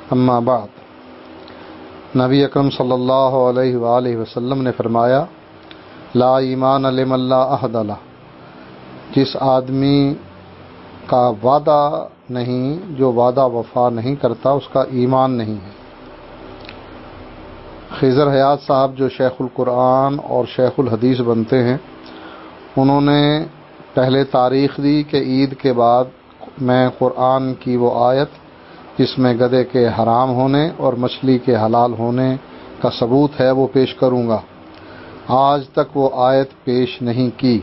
اما بعد، نبی اکرم صلی اللہ علیہ وآلہ وسلم نے فرمایا، لا ایمان لمن لا عہد لہ، جس آدمی کا وعدہ نہیں، جو وعدہ وفا نہیں کرتا، اس کا ایمان نہیں ہے۔ خضر حیات صاحب جو شیخ القرآن اور شیخ الحدیث بنتے ہیں، انہوں نے پہلے تاریخ دی کہ عید کے بعد میں قرآن کی وہ آیت جس میں گدھے کے حرام ہونے اور مچھلی کے حلال ہونے کا ثبوت ہے وہ پیش کروں گا۔ آج تک وہ آیت پیش نہیں کی۔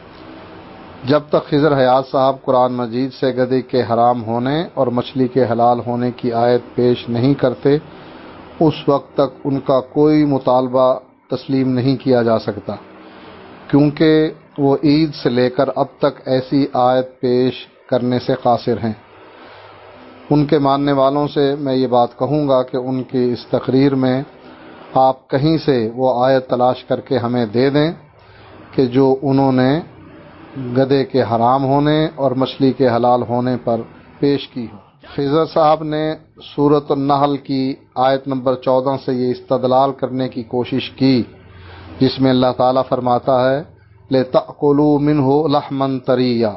جب تک خضر حیات صاحب قرآن مجید سے گدھے کے حرام ہونے اور مچھلی کے حلال ہونے کی آیت پیش نہیں کرتے، اس وقت تک ان کا کوئی مطالبہ تسلیم نہیں کیا جا سکتا، کیونکہ وہ عید سے لے کر اب تک ایسی آیت پیش کرنے سے قاصر ہیں۔ ان کے ماننے والوں سے میں یہ بات کہوں گا کہ ان کی اس تقریر میں آپ کہیں سے وہ آیت تلاش کر کے ہمیں دے دیں کہ جو انہوں نے گدھے کے حرام ہونے اور مچھلی کے حلال ہونے پر پیش کی ہو۔ خضر صاحب نے سورۃ النحل کی آیت نمبر 14 سے یہ استدلال کرنے کی کوشش کی، جس میں اللہ تعالیٰ فرماتا ہے، لِتَأْكُلُوا مِنْهُ لَحْمًا طَرِيًّا۔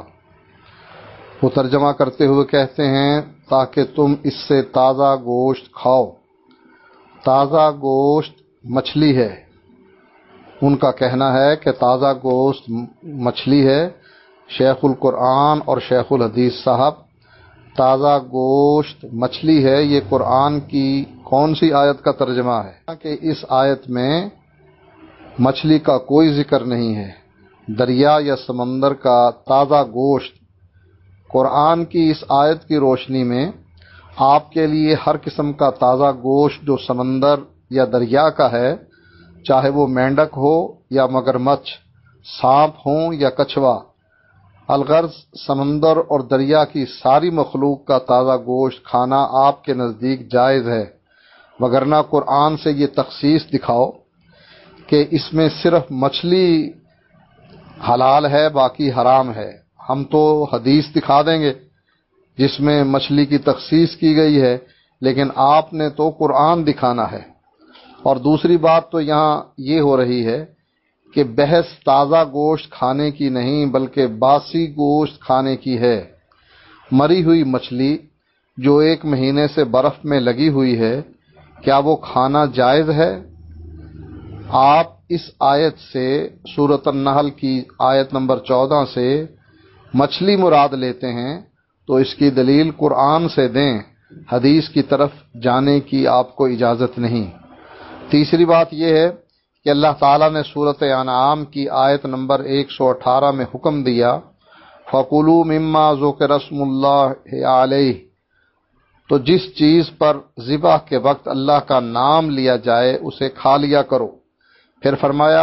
وہ ترجمہ کرتے ہوئے کہتے ہیں تاکہ تم اس سے تازہ گوشت کھاؤ۔ تازہ گوشت مچھلی ہے۔ ان کا کہنا ہے کہ تازہ گوشت مچھلی ہے۔ شیخ القرآن اور شیخ الحدیث صاحب، تازہ گوشت مچھلی ہے، یہ قرآن کی کون سی آیت کا ترجمہ ہے کہ اس آیت میں مچھلی کا کوئی ذکر نہیں ہے؟ دریا یا سمندر کا تازہ گوشت۔ قرآن کی اس آیت کی روشنی میں آپ کے لیے ہر قسم کا تازہ گوشت جو سمندر یا دریا کا ہے، چاہے وہ مینڈک ہو یا مگرمچھ، سانپ ہوں یا کچھوا، الغرض سمندر اور دریا کی ساری مخلوق کا تازہ گوشت کھانا آپ کے نزدیک جائز ہے، وگرنہ قرآن سے یہ تخصیص دکھاؤ کہ اس میں صرف مچھلی حلال ہے، باقی حرام ہے۔ ہم تو حدیث دکھا دیں گے جس میں مچھلی کی تخصیص کی گئی ہے، لیکن آپ نے تو قرآن دکھانا ہے۔ اور دوسری بات تو یہاں یہ ہو رہی ہے کہ بحث تازہ گوشت کھانے کی نہیں بلکہ باسی گوشت کھانے کی ہے۔ مری ہوئی مچھلی جو 1 مہینے سے برف میں لگی ہوئی ہے، کیا وہ کھانا جائز ہے؟ آپ اس آیت سے، سورۃ النحل کی آیت نمبر 14 سے مچھلی مراد لیتے ہیں تو اس کی دلیل قرآن سے دیں، حدیث کی طرف جانے کی آپ کو اجازت نہیں۔ تیسری بات یہ ہے کہ اللہ تعالیٰ نے سورۃ انعام کی آیت نمبر 118 میں حکم دیا، فَكُلُوا مِمَّا ذُكِرَ اسْمُ اللَّهِ عَلَيْهِ، تو جس چیز پر ذبح کے وقت اللہ کا نام لیا جائے اسے کھا لیا کرو۔ پھر فرمایا،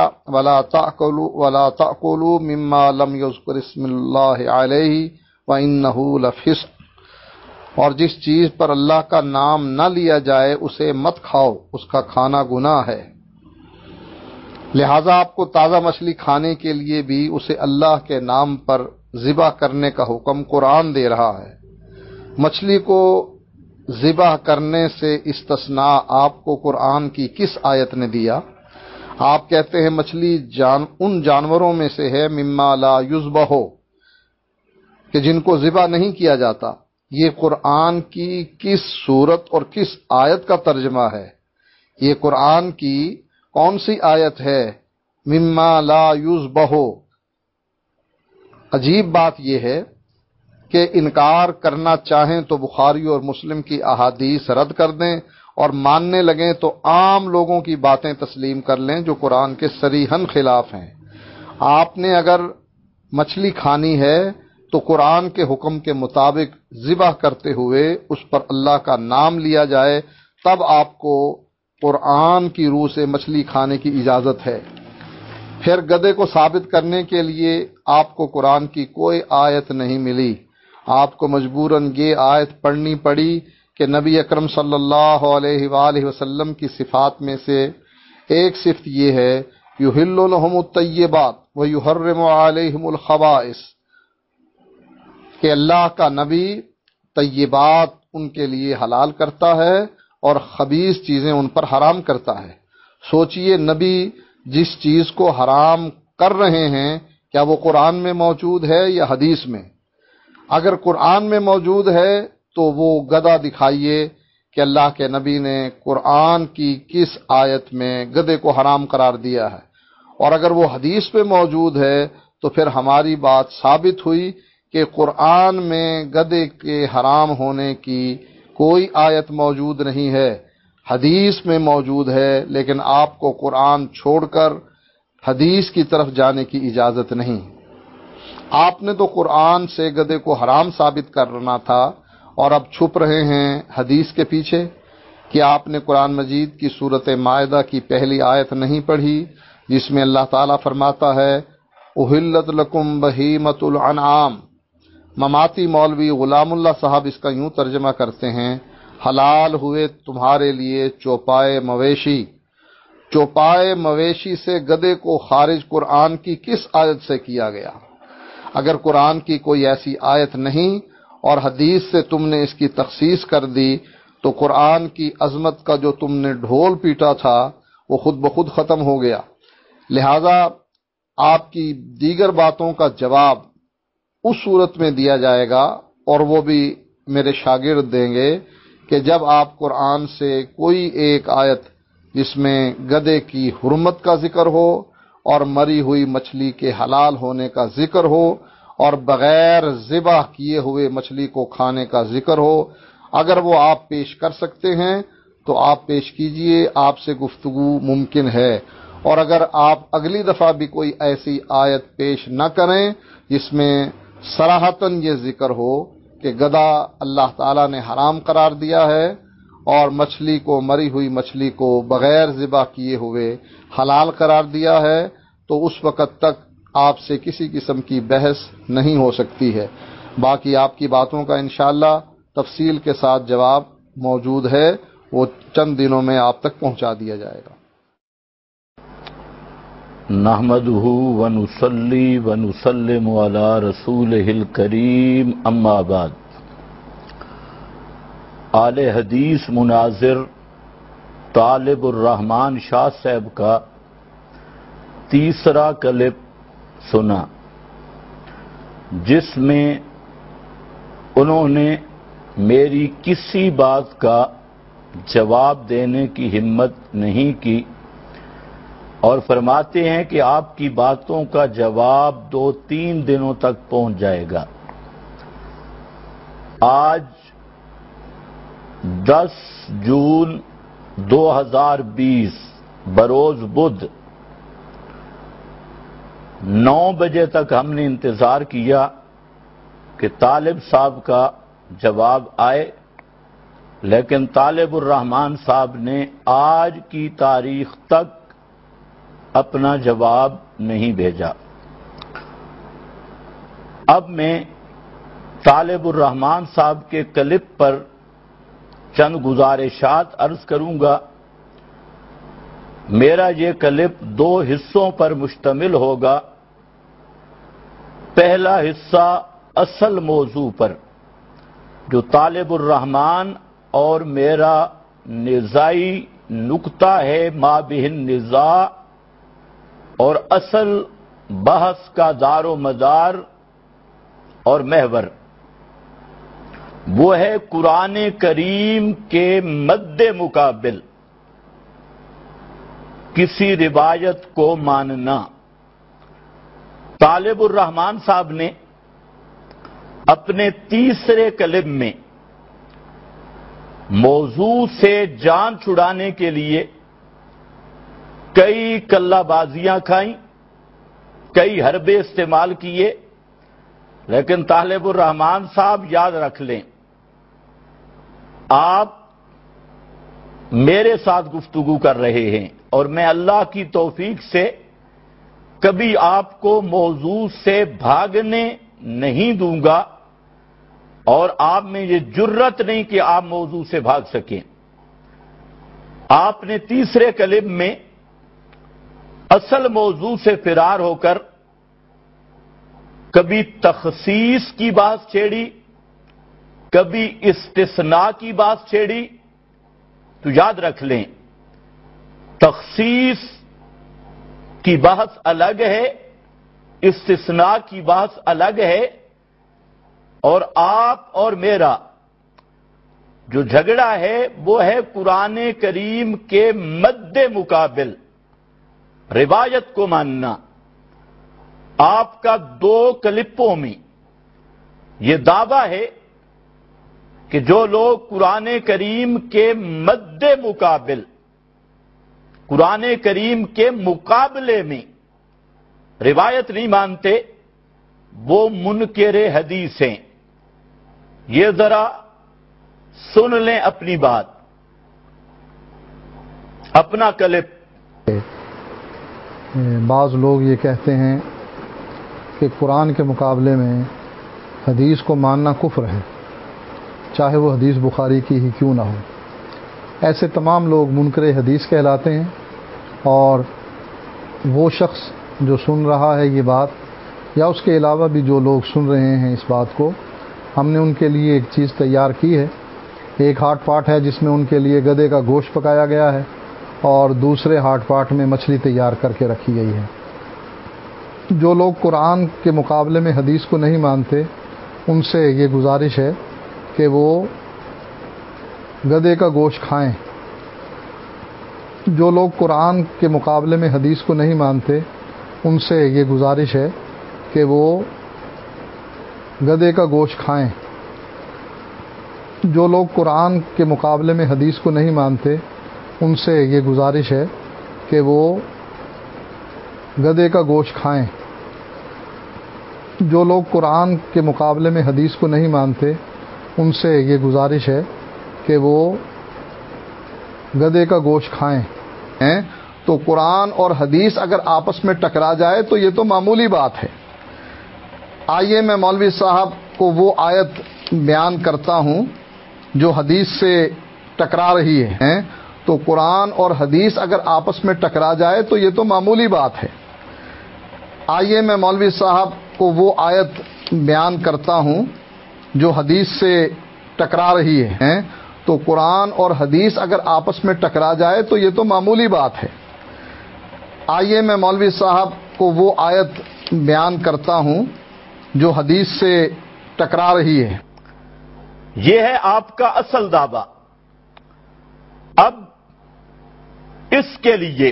وَلَا تَأْكُلُوا مِمَّا لَمْ يُذْكَرِ اسْمُ اللَّهِ عَلَيْهِ وَإِنَّهُ لَفِسْقٌ، اور جس چیز پر اللہ کا نام نہ لیا جائے اسے مت کھاؤ، اس کا کھانا گناہ ہے۔ لہٰذا آپ کو تازہ مچھلی کھانے کے لیے بھی اسے اللہ کے نام پر ذبح کرنے کا حکم قرآن دے رہا ہے۔ مچھلی کو ذبح کرنے سے استثناء آپ کو قرآن کی کس آیت نے دیا؟ آپ کہتے ہیں مچھلی ان جانوروں میں سے ہے مما لا یذبح، کہ جن کو ذبح نہیں کیا جاتا۔ یہ قرآن کی کس صورت اور کس آیت کا ترجمہ ہے؟ یہ قرآن کی کون سی آیت ہے مما لا یذبح؟ عجیب بات یہ ہے کہ انکار کرنا چاہیں تو بخاری اور مسلم کی احادیث رد کر دیں، اور ماننے لگیں تو عام لوگوں کی باتیں تسلیم کر لیں جو قرآن کے صریحاً خلاف ہیں۔ آپ نے اگر مچھلی کھانی ہے تو قرآن کے حکم کے مطابق ذبح کرتے ہوئے اس پر اللہ کا نام لیا جائے، تب آپ کو قرآن کی روح سے مچھلی کھانے کی اجازت ہے۔ پھر گدھے کو ثابت کرنے کے لیے آپ کو قرآن کی کوئی آیت نہیں ملی، آپ کو مجبوراً یہ آیت پڑھنی پڑی کہ نبی اکرم صلی اللہ علیہ وآلہ وسلم کی صفات میں سے ایک صفت یہ ہے، یحل لہم الطیبات ویحرم علیہم الخبائث، کہ اللہ کا نبی طیبات ان کے لیے حلال کرتا ہے اور خبیث چیزیں ان پر حرام کرتا ہے۔ سوچئے نبی جس چیز کو حرام کر رہے ہیں کیا وہ قرآن میں موجود ہے یا حدیث میں؟ اگر قرآن میں موجود ہے تو وہ گدھا دکھائیے کہ اللہ کے نبی نے قرآن کی کس آیت میں گدھے کو حرام قرار دیا ہے، اور اگر وہ حدیث پہ موجود ہے تو پھر ہماری بات ثابت ہوئی کہ قرآن میں گدھے کے حرام ہونے کی کوئی آیت موجود نہیں ہے، حدیث میں موجود ہے، لیکن آپ کو قرآن چھوڑ کر حدیث کی طرف جانے کی اجازت نہیں۔ آپ نے تو قرآن سے گدھے کو حرام ثابت کرنا تھا اور اب چھپ رہے ہیں حدیث کے پیچھے۔ کہ آپ نے قرآن مجید کی سورۃ مائدہ کی پہلی آیت نہیں پڑھی جس میں اللہ تعالیٰ فرماتا ہے احلت لکم بہیمۃ الانعام؟ مماتی مولوی غلام اللہ صاحب اس کا یوں ترجمہ کرتے ہیں حلال ہوئے تمہارے لیے چوپائے مویشی۔ چوپائے مویشی سے گدھے کو خارج قرآن کی کس آیت سے کیا گیا؟ اگر قرآن کی کوئی ایسی آیت نہیں اور حدیث سے تم نے اس کی تخصیص کر دی تو قرآن کی عظمت کا جو تم نے ڈھول پیٹا تھا وہ خود بخود ختم ہو گیا۔ لہذا آپ کی دیگر باتوں کا جواب اس صورت میں دیا جائے گا، اور وہ بھی میرے شاگرد دیں گے، کہ جب آپ قرآن سے کوئی ایک آیت جس میں گدھے کی حرمت کا ذکر ہو اور مری ہوئی مچھلی کے حلال ہونے کا ذکر ہو اور بغیر ذبح کیے ہوئے مچھلی کو کھانے کا ذکر ہو، اگر وہ آپ پیش کر سکتے ہیں تو آپ پیش کیجئے، آپ سے گفتگو ممکن ہے۔ اور اگر آپ اگلی دفعہ بھی کوئی ایسی آیت پیش نہ کریں جس میں صراحتاً یہ ذکر ہو کہ گدھا اللہ تعالیٰ نے حرام قرار دیا ہے اور مچھلی کو، مری ہوئی مچھلی کو بغیر ذبح کیے ہوئے حلال قرار دیا ہے، تو اس وقت تک آپ سے کسی قسم کی بحث نہیں ہو سکتی ہے۔ باقی آپ کی باتوں کا انشاءاللہ تفصیل کے ساتھ جواب موجود ہے، وہ چند دنوں میں آپ تک پہنچا دیا جائے گا۔ نحمدہ ونصلی ونسلم علی رسولہ الکریم، اما بعد۔ اہل حدیث مناظر طالب الرحمن شاہ صاحب کا تیسرا کلپ سنا جس میں انہوں نے میری کسی بات کا جواب دینے کی ہمت نہیں کی اور فرماتے ہیں کہ آپ کی باتوں کا جواب 2-3 دنوں تک پہنچ جائے گا۔ آج 10 جون 2020 بروز بدھ 9 بجے تک ہم نے انتظار کیا کہ طالب صاحب کا جواب آئے، لیکن طالب الرحمن صاحب نے آج کی تاریخ تک اپنا جواب نہیں بھیجا۔ اب میں طالب الرحمن صاحب کے کلپ پر چند گزارشات عرض کروں گا۔ میرا یہ کلپ 2 حصوں پر مشتمل ہوگا۔ پہلا حصہ اصل موضوع پر جو طالب الرحمن اور میرا نزاعی نقطہ ہے، مابہن نزاع اور اصل بحث کا دار و مدار اور محور، وہ ہے قرآن کریم کے مد مقابل کسی روایت کو ماننا۔ طالب الرحمن صاحب نے اپنے تیسرے کلپ میں موضوع سے جان چھڑانے کے لیے کئی کلہ بازیاں کھائیں، کئی حربے استعمال کیے، لیکن طالب الرحمن صاحب یاد رکھ لیں، آپ میرے ساتھ گفتگو کر رہے ہیں اور میں اللہ کی توفیق سے کبھی آپ کو موضوع سے بھاگنے نہیں دوں گا، اور آپ میں یہ جرت نہیں کہ آپ موضوع سے بھاگ سکیں۔ آپ نے تیسرے کلپ میں اصل موضوع سے فرار ہو کر کبھی تخصیص کی بات چھیڑی، کبھی استثناء کی بات چھیڑی تو یاد رکھ لیں تخصیص کی بحث الگ ہے، استثناء کی بحث الگ ہے، اور آپ اور میرا جو جھگڑا ہے وہ ہے قرآن کریم کے مد مقابل روایت کو ماننا۔ آپ کا 2 کلپوں میں یہ دعویٰ ہے کہ جو لوگ قرآن کریم کے مد مقابل، قرآن کریم کے مقابلے میں روایت نہیں مانتے وہ منکر حدیث ہیں۔ یہ ذرا سن لیں اپنی بات، اپنا کلپ۔ بعض لوگ یہ کہتے ہیں کہ قرآن کے مقابلے میں حدیث کو ماننا کفر ہے، چاہے وہ حدیث بخاری کی ہی کیوں نہ ہو۔ ایسے تمام لوگ منکر حدیث کہلاتے ہیں، اور وہ شخص جو سن رہا ہے یہ بات، یا اس کے علاوہ بھی جو لوگ سن رہے ہیں اس بات کو، ہم نے ان کے لیے ایک چیز تیار کی ہے۔ ایک ہاٹ پاٹ ہے جس میں ان کے لیے گدھے کا گوشت پکایا گیا ہے، اور دوسرے ہاٹ پاٹ میں مچھلی تیار کر کے رکھی گئی ہے۔ جو لوگ قرآن کے مقابلے میں حدیث کو نہیں مانتے ان سے یہ گزارش ہے کہ وہ گدھے کا گوشت کھائیں۔ جو لوگ قرآن کے مقابلے میں حدیث کو نہیں مانتے ان سے یہ گزارش ہے کہ وہ گدھے کا گوشت کھائیں۔ جو لوگ قرآن کے مقابلے میں حدیث کو نہیں مانتے ان سے یہ گزارش ہے کہ وہ گدھے کا گوشت کھائیں۔ جو لوگ قرآن کے مقابلے میں حدیث کو نہیں مانتے ان سے یہ گزارش ہے کہ وہ گدھے کا گوشت کھائیں۔ تو قرآن اور حدیث اگر آپس میں ٹکرا جائے تو یہ تو معمولی بات ہے۔ آئیے میں مولوی صاحب کو وہ آیت بیان کرتا ہوں جو حدیث سے ٹکرا رہی ہے۔ تو قرآن اور حدیث اگر آپس میں ٹکرا جائے تو یہ تو معمولی بات ہے۔ آئیے میں مولوی صاحب کو وہ آیت بیان کرتا ہوں جو حدیث سے ٹکرا رہی ہے۔ تو قرآن اور حدیث اگر آپس میں ٹکرا جائے تو یہ تو معمولی بات ہے۔ آئیے میں مولوی صاحب کو وہ آیت بیان کرتا ہوں جو حدیث سے ٹکرا رہی ہے۔ یہ ہے آپ کا اصل دعویٰ۔ اب اس کے لیے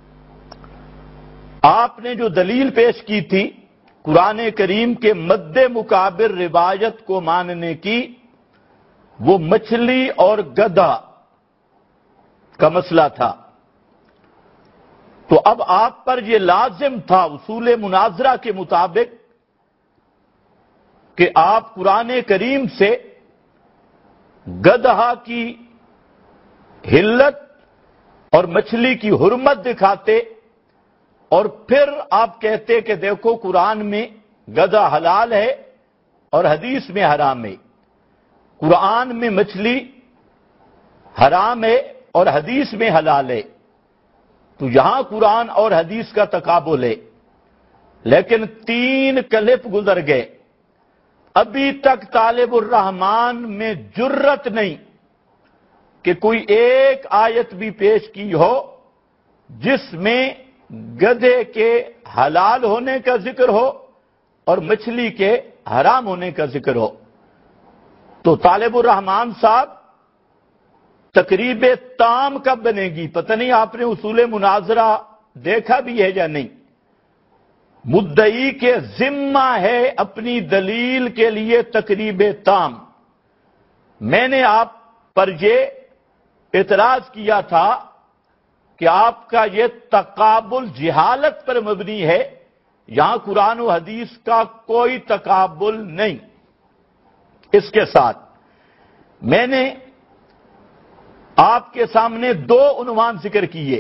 آپ نے جو دلیل پیش کی تھی قرآن کریم کے مد مقابل روایت کو ماننے کی، وہ مچھلی اور گدھا کا مسئلہ تھا۔ تو اب آپ پر یہ لازم تھا اصول مناظرہ کے مطابق کہ آپ قرآن کریم سے گدھا کی حلت اور مچھلی کی حرمت دکھاتے، اور پھر آپ کہتے کہ دیکھو قرآن میں گدھا حلال ہے اور حدیث میں حرام ہے، قرآن میں مچھلی حرام ہے اور حدیث میں حلال ہے، تو یہاں قرآن اور حدیث کا تقابل ہے۔ لیکن 3 کلپ گزر گئے، ابھی تک طالب الرحمان میں جرت نہیں کہ کوئی ایک آیت بھی پیش کی ہو جس میں گدھے کے حلال ہونے کا ذکر ہو اور مچھلی کے حرام ہونے کا ذکر ہو۔ تو طالب الرحمان صاحب تقریب تام کب بنے گی؟ پتہ نہیں آپ نے اصول مناظرہ دیکھا بھی ہے یا نہیں۔ مدعی کے ذمہ ہے اپنی دلیل کے لیے تقریب تام۔ میں نے آپ پر یہ اعتراض کیا تھا کہ آپ کا یہ تقابل جہالت پر مبنی ہے، یہاں قرآن و حدیث کا کوئی تقابل نہیں۔ اس کے ساتھ میں نے آپ کے سامنے 2 عنوان ذکر کیے،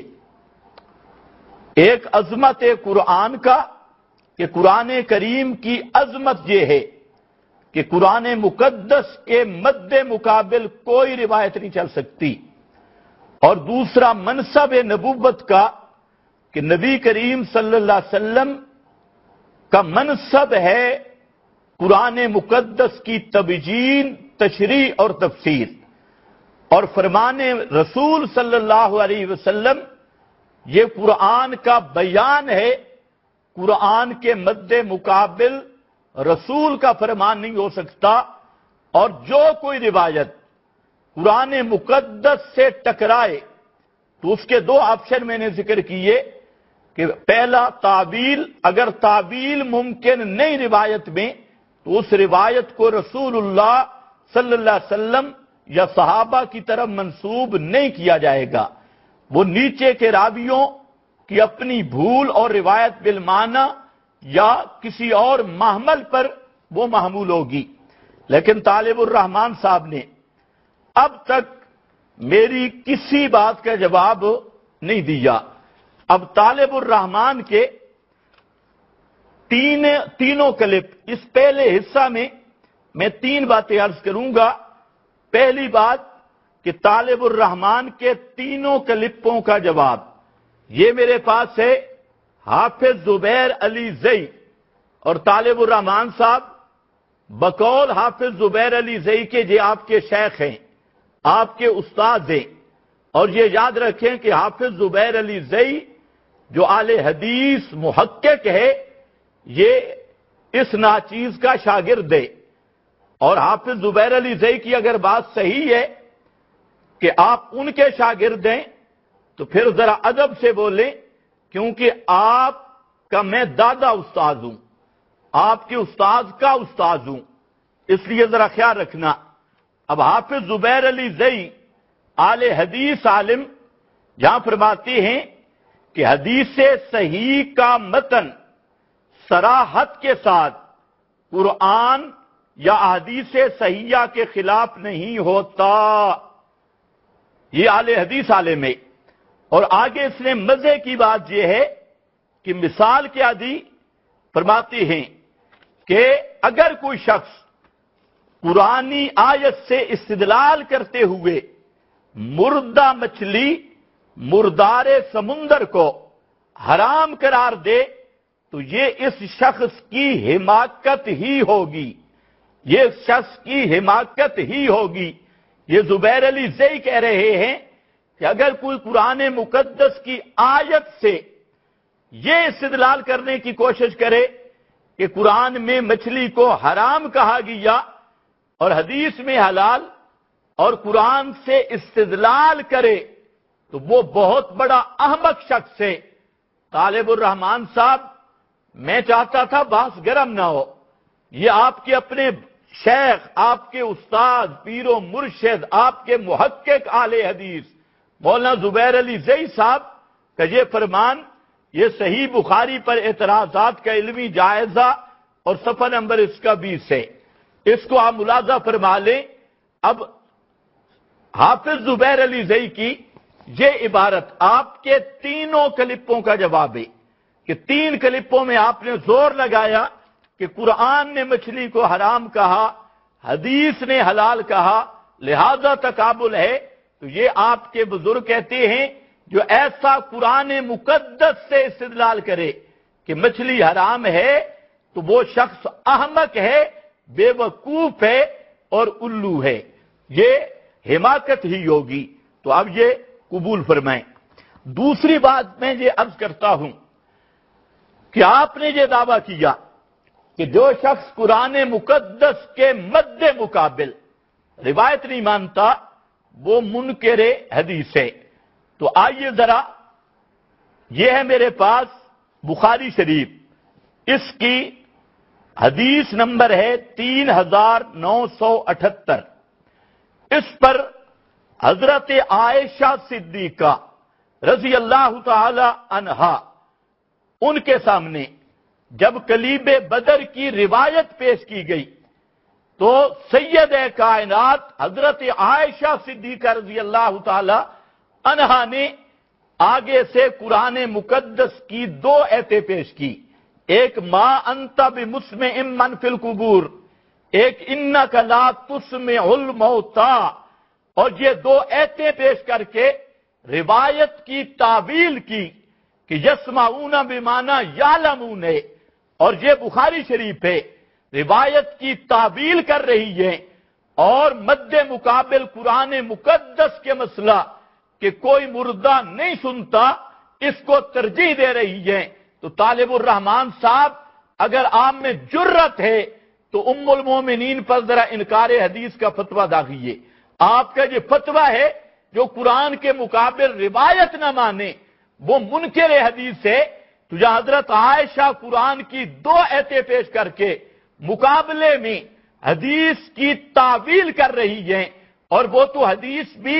ایک عظمت قرآن کا کہ قرآن کریم کی عظمت یہ ہے کہ قرآن مقدس کے مد مقابل کوئی روایت نہیں چل سکتی، اور دوسرا منصب نبوت کا کہ نبی کریم صلی اللہ علیہ وسلم کا منصب ہے قرآن مقدس کی تبیین، تشریح اور تفسیر، اور فرمان رسول صلی اللہ علیہ وسلم یہ قرآن کا بیان ہے۔ قرآن کے مد مقابل رسول کا فرمان نہیں ہو سکتا، اور جو کوئی روایت قرآن مقدس سے ٹکرائے تو اس کے دو آپشن میں نے ذکر کیے کہ پہلا تعویل، اگر تعویل ممکن نہیں روایت میں تو اس روایت کو رسول اللہ صلی اللہ علیہ وسلم یا صحابہ کی طرف منسوب نہیں کیا جائے گا، وہ نیچے کے راویوں کی اپنی بھول اور روایت بالمعنی یا کسی اور محمل پر وہ محمول ہوگی۔ لیکن طالب الرحمان صاحب نے اب تک میری کسی بات کا جواب نہیں دیا۔ اب طالب الرحمان کے تینوں کلپ، اس پہلے حصہ میں تین باتیں عرض کروں گا۔ پہلی بات کہ طالب الرحمان کے تینوں کلپوں کا جواب یہ میرے پاس ہے۔ حافظ زبیر علی زئی اور طالب الرحمان صاحب بقول حافظ زبیر علی زئی کے یہ آپ کے شیخ ہیں، آپ کے استاد ہیں، اور یہ یاد رکھیں کہ حافظ زبیر علی زئی جو اہل حدیث محقق ہے یہ اس ناچیز کا شاگرد ہے، اور حافظ زبیر علی زئی کی اگر بات صحیح ہے کہ آپ ان کے شاگرد ہیں تو پھر ذرا ادب سے بولیں، کیونکہ آپ کا میں دادا استاد ہوں، آپ کے استاد کا استاد ہوں، اس لیے ذرا خیال رکھنا۔ اب حافظ زبیر علی زئی اہل حدیث عالم جہاں فرماتے ہیں کہ حدیث صحیح کا متن صراحت کے ساتھ قرآن یا احادیث صحیحہ کے خلاف نہیں ہوتا، یہ اہل حدیث عالم ہے۔ اور آگے اس نے مزے کی بات یہ ہے کہ مثال کیا دی، فرماتے ہیں کہ اگر کوئی شخص قرآنی آیت سے استدلال کرتے ہوئے مردہ مچھلی مردار سمندر کو حرام قرار دے تو یہ اس شخص کی حماقت ہی ہوگی، یہ شخص کی حماقت ہی ہوگی۔ یہ زبیر علی زئی کہہ رہے ہیں کہ اگر کوئی قرآن مقدس کی آیت سے یہ استدلال کرنے کی کوشش کرے کہ قرآن میں مچھلی کو حرام کہا گیا اور حدیث میں حلال، اور قرآن سے استدلال کرے تو وہ بہت بڑا احمق شخص ہے۔ طالب الرحمان صاحب میں چاہتا تھا بحث گرم نہ ہو، یہ آپ کے اپنے شیخ، آپ کے استاد، پیر و مرشد، آپ کے محقق اہل حدیث مولانا زبیر علی زئی صاحب کا یہ فرمان، یہ صحیح بخاری پر اعتراضات کا علمی جائزہ اور صفحہ نمبر اس کا 20 ہے، اس کو آپ ملاحظہ فرما لیں۔ اب حافظ زبیر علی زئی کی یہ عبارت آپ کے تینوں کلپوں کا جواب ہے کہ تین کلپوں میں آپ نے زور لگایا کہ قرآن نے مچھلی کو حرام کہا، حدیث نے حلال کہا، لہذا تقابل ہے۔ تو یہ آپ کے بزرگ کہتے ہیں جو ایسا قرآن مقدس سے استدلال کرے کہ مچھلی حرام ہے تو وہ شخص احمق ہے، بے وقوف ہے اور الو ہے، یہ حماقت ہی ہوگی۔ تو اب یہ قبول فرمائیں۔ دوسری بات میں یہ عرض کرتا ہوں کہ آپ نے یہ دعویٰ کیا کہ جو شخص قرآن مقدس کے مد مقابل روایت نہیں مانتا وہ منکر حدیث ہے۔ تو آئیے ذرا، یہ ہے میرے پاس بخاری شریف، اس کی حدیث نمبر ہے 3978، اس پر حضرت عائشہ صدیقہ رضی اللہ تعالی عنہا ان کے سامنے جب کلیب بدر کی روایت پیش کی گئی تو سید کائنات حضرت عائشہ صدیقہ رضی اللہ تعالی عنہا نے آگے سے قرآن مقدس کی دو ایتیں پیش کی، ایک ما انت بمسمع من فی القبور، ایک انک لا تسمع الموتى، اور یہ دو ایتیں پیش کر کے روایت کی تعویل کی کہ یسمعون بمعنی یعلمون ہے، اور یہ بخاری شریف ہے، روایت کی تعویل کر رہی ہے اور مد مقابل قرآن مقدس کے مسئلہ کہ کوئی مردہ نہیں سنتا، اس کو ترجیح دے رہی ہے، تو طالب الرحمان صاحب اگر آپ میں جرت ہے تو ام المومنین پر ذرا انکار حدیث کا فتویٰ داغیے۔ آپ کا یہ فتویٰ ہے جو قرآن کے مقابل روایت نہ مانے وہ منکر حدیث ہے۔ تو جہاں حضرت عائشہ قرآن کی 2 ایتیں پیش کر کے مقابلے میں حدیث کی تعویل کر رہی ہیں، اور وہ تو حدیث بھی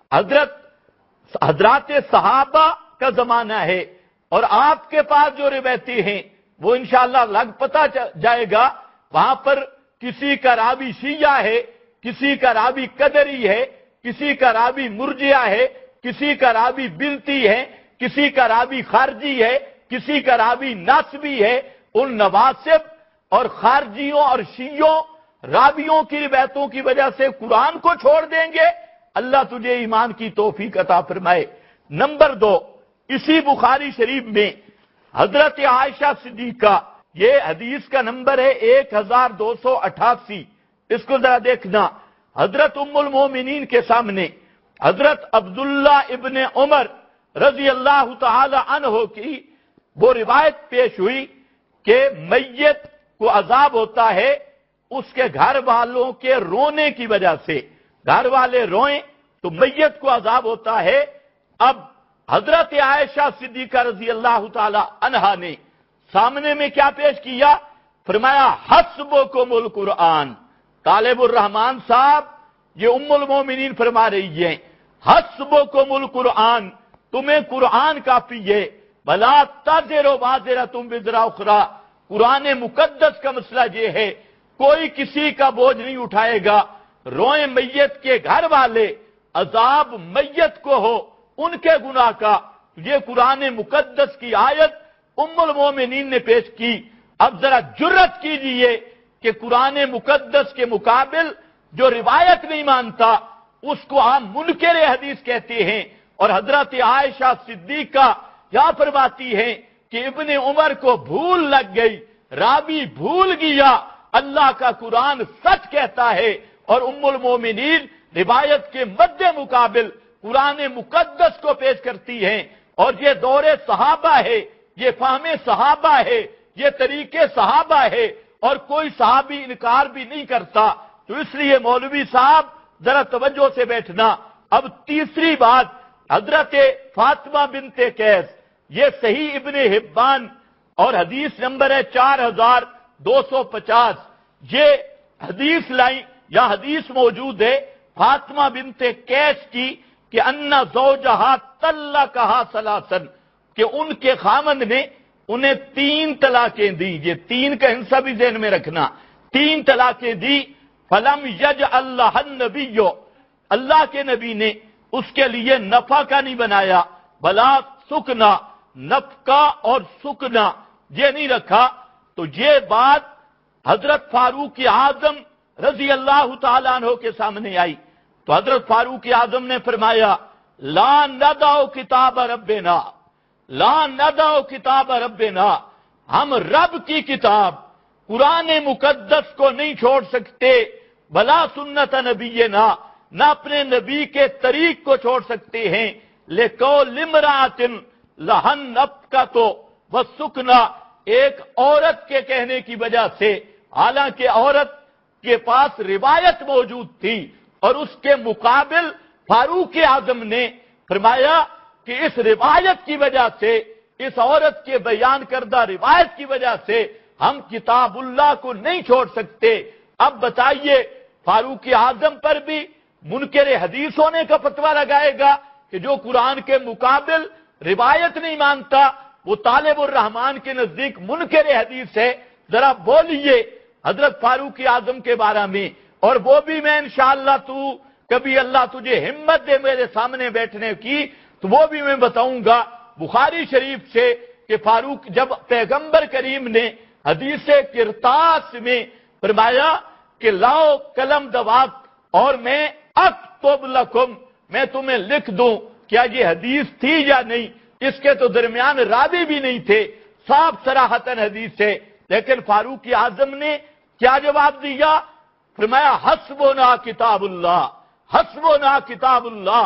حضرات صحابہ کا زمانہ ہے، اور آپ کے پاس جو روایتیں ہیں وہ انشاءاللہ لگ پتہ جائے گا، وہاں پر کسی کا راوی شیعہ ہے، کسی کا راوی قدری ہے، کسی کا راوی مرجئہ ہے، کسی کا راوی بلتی ہے، کسی کا راوی خارجی ہے، کسی کا راوی ناسبی ہے۔ ان نواسب اور خارجیوں اور شیعوں راویوں کی روایتوں کی وجہ سے قرآن کو چھوڑ دیں گے؟ اللہ تجھے ایمان کی توفیق عطا فرمائے۔ نمبر 2، اسی بخاری شریف میں حضرت عائشہ صدیقہ، یہ حدیث کا نمبر ہے 1288، اس کو ذرا دیکھنا۔ حضرت ام المومنین کے سامنے حضرت عبداللہ ابن عمر رضی اللہ تعالی عنہ کی وہ روایت پیش ہوئی کہ میت کو عذاب ہوتا ہے اس کے گھر والوں کے رونے کی وجہ سے، گھر والے روئیں تو میت کو عذاب ہوتا ہے۔ اب حضرت عائشہ صدیقہ رضی اللہ تعالی عنہا نے سامنے میں کیا پیش کیا؟ فرمایا حسبکم القرآن۔ طالب الرحمان صاحب یہ ام المومنین فرما رہی ہیں حسبکم القرآن، تمہیں قرآن کافی ہے، بلا تزر وازرۃ وزر اخری۔ قرآن مقدس کا مسئلہ یہ ہے کوئی کسی کا بوجھ نہیں اٹھائے گا، روئیں میت کے گھر والے، عذاب میت کو ہو ان کے گناہ کا۔ یہ قرآن مقدس کی آیت ام المومنین نے پیش کی۔ اب ذرا جرت کیجئے کہ قرآن مقدس کے مقابل جو روایت نہیں مانتا اس کو ہم منکر حدیث کہتے ہیں، اور حضرت عائشہ صدیقہ کیا فرماتی ہیں کہ ابن عمر کو بھول لگ گئی، راوی بھول گیا، اللہ کا قرآن سچ کہتا ہے، اور ام المومنین روایت کے مد مقابل قرآن مقدس کو پیش کرتی ہیں۔ اور یہ دور صحابہ ہے، یہ فہم صحابہ ہے، یہ طریقے صحابہ ہے، اور کوئی صحابی انکار بھی نہیں کرتا۔ تو اس لیے مولوی صاحب ذرا توجہ سے بیٹھنا۔ اب تیسری بات، حضرت فاطمہ بنت قیس، یہ صحیح ابن حبان اور حدیث نمبر ہے 4250، یہ حدیث لائی یا حدیث موجود ہے فاطمہ بنت قیس کی کہ ان زوجہا طلقہا ثلاثا، کہ ان کے خامند نے انہیں 3 طلاقیں دی۔ یہ 3 کا حصہ بھی ذہن میں رکھنا، 3 طلاقیں دی۔ فلم یجعل لہا النبی، اللہ کے نبی نے اس کے لیے نفع کا نہیں بنایا، بلا سکنا، نفقہ اور سکنا یہ نہیں رکھا۔ تو یہ بات حضرت فاروق اعظم رضی اللہ تعالیٰ عنہ کے سامنے آئی، تو حضرت فاروق اعظم نے فرمایا لا ندع کتاب ربنا، لا ندع کتاب ربنا، ہم رب کی کتاب قرآن مقدس کو نہیں چھوڑ سکتے، بلا سنت نبینا، نہ اپنے نبی کے طریق کو چھوڑ سکتے ہیں۔ لقول امرأۃ لہا النفقۃ والسکنا، ایک عورت کے کہنے کی وجہ سے، حالانکہ عورت کے پاس روایت موجود تھی، اور اس کے مقابل فاروق اعظم نے فرمایا کہ اس روایت کی وجہ سے، اس عورت کے بیان کردہ روایت کی وجہ سے ہم کتاب اللہ کو نہیں چھوڑ سکتے۔ اب بتائیے فاروق اعظم پر بھی منکر حدیث ہونے کا فتویٰ لگائے گا کہ جو قرآن کے مقابل روایت نہیں مانتا وہ طالب الرحمان کے نزدیک منکر حدیث ہے؟ ذرا بولیے حضرت فاروق اعظم کے بارے میں، اور وہ بھی میں انشاءاللہ کبھی اللہ تجھے ہمت دے میرے سامنے بیٹھنے کی تو وہ بھی میں بتاؤں گا بخاری شریف سے کہ فاروق جب پیغمبر کریم نے حدیث کرتاس میں فرمایا کہ لاؤ قلم دوات اور میں اکتب لکم، میں تمہیں لکھ دوں، کیا یہ حدیث تھی یا نہیں؟ اس کے تو درمیان راوی بھی نہیں تھے، صاف صراحتاً حدیث ہے۔ لیکن فاروق اعظم نے کیا جواب دیا؟ فرمایا حسبنا کتاب اللہ، حسبنا کتاب اللہ،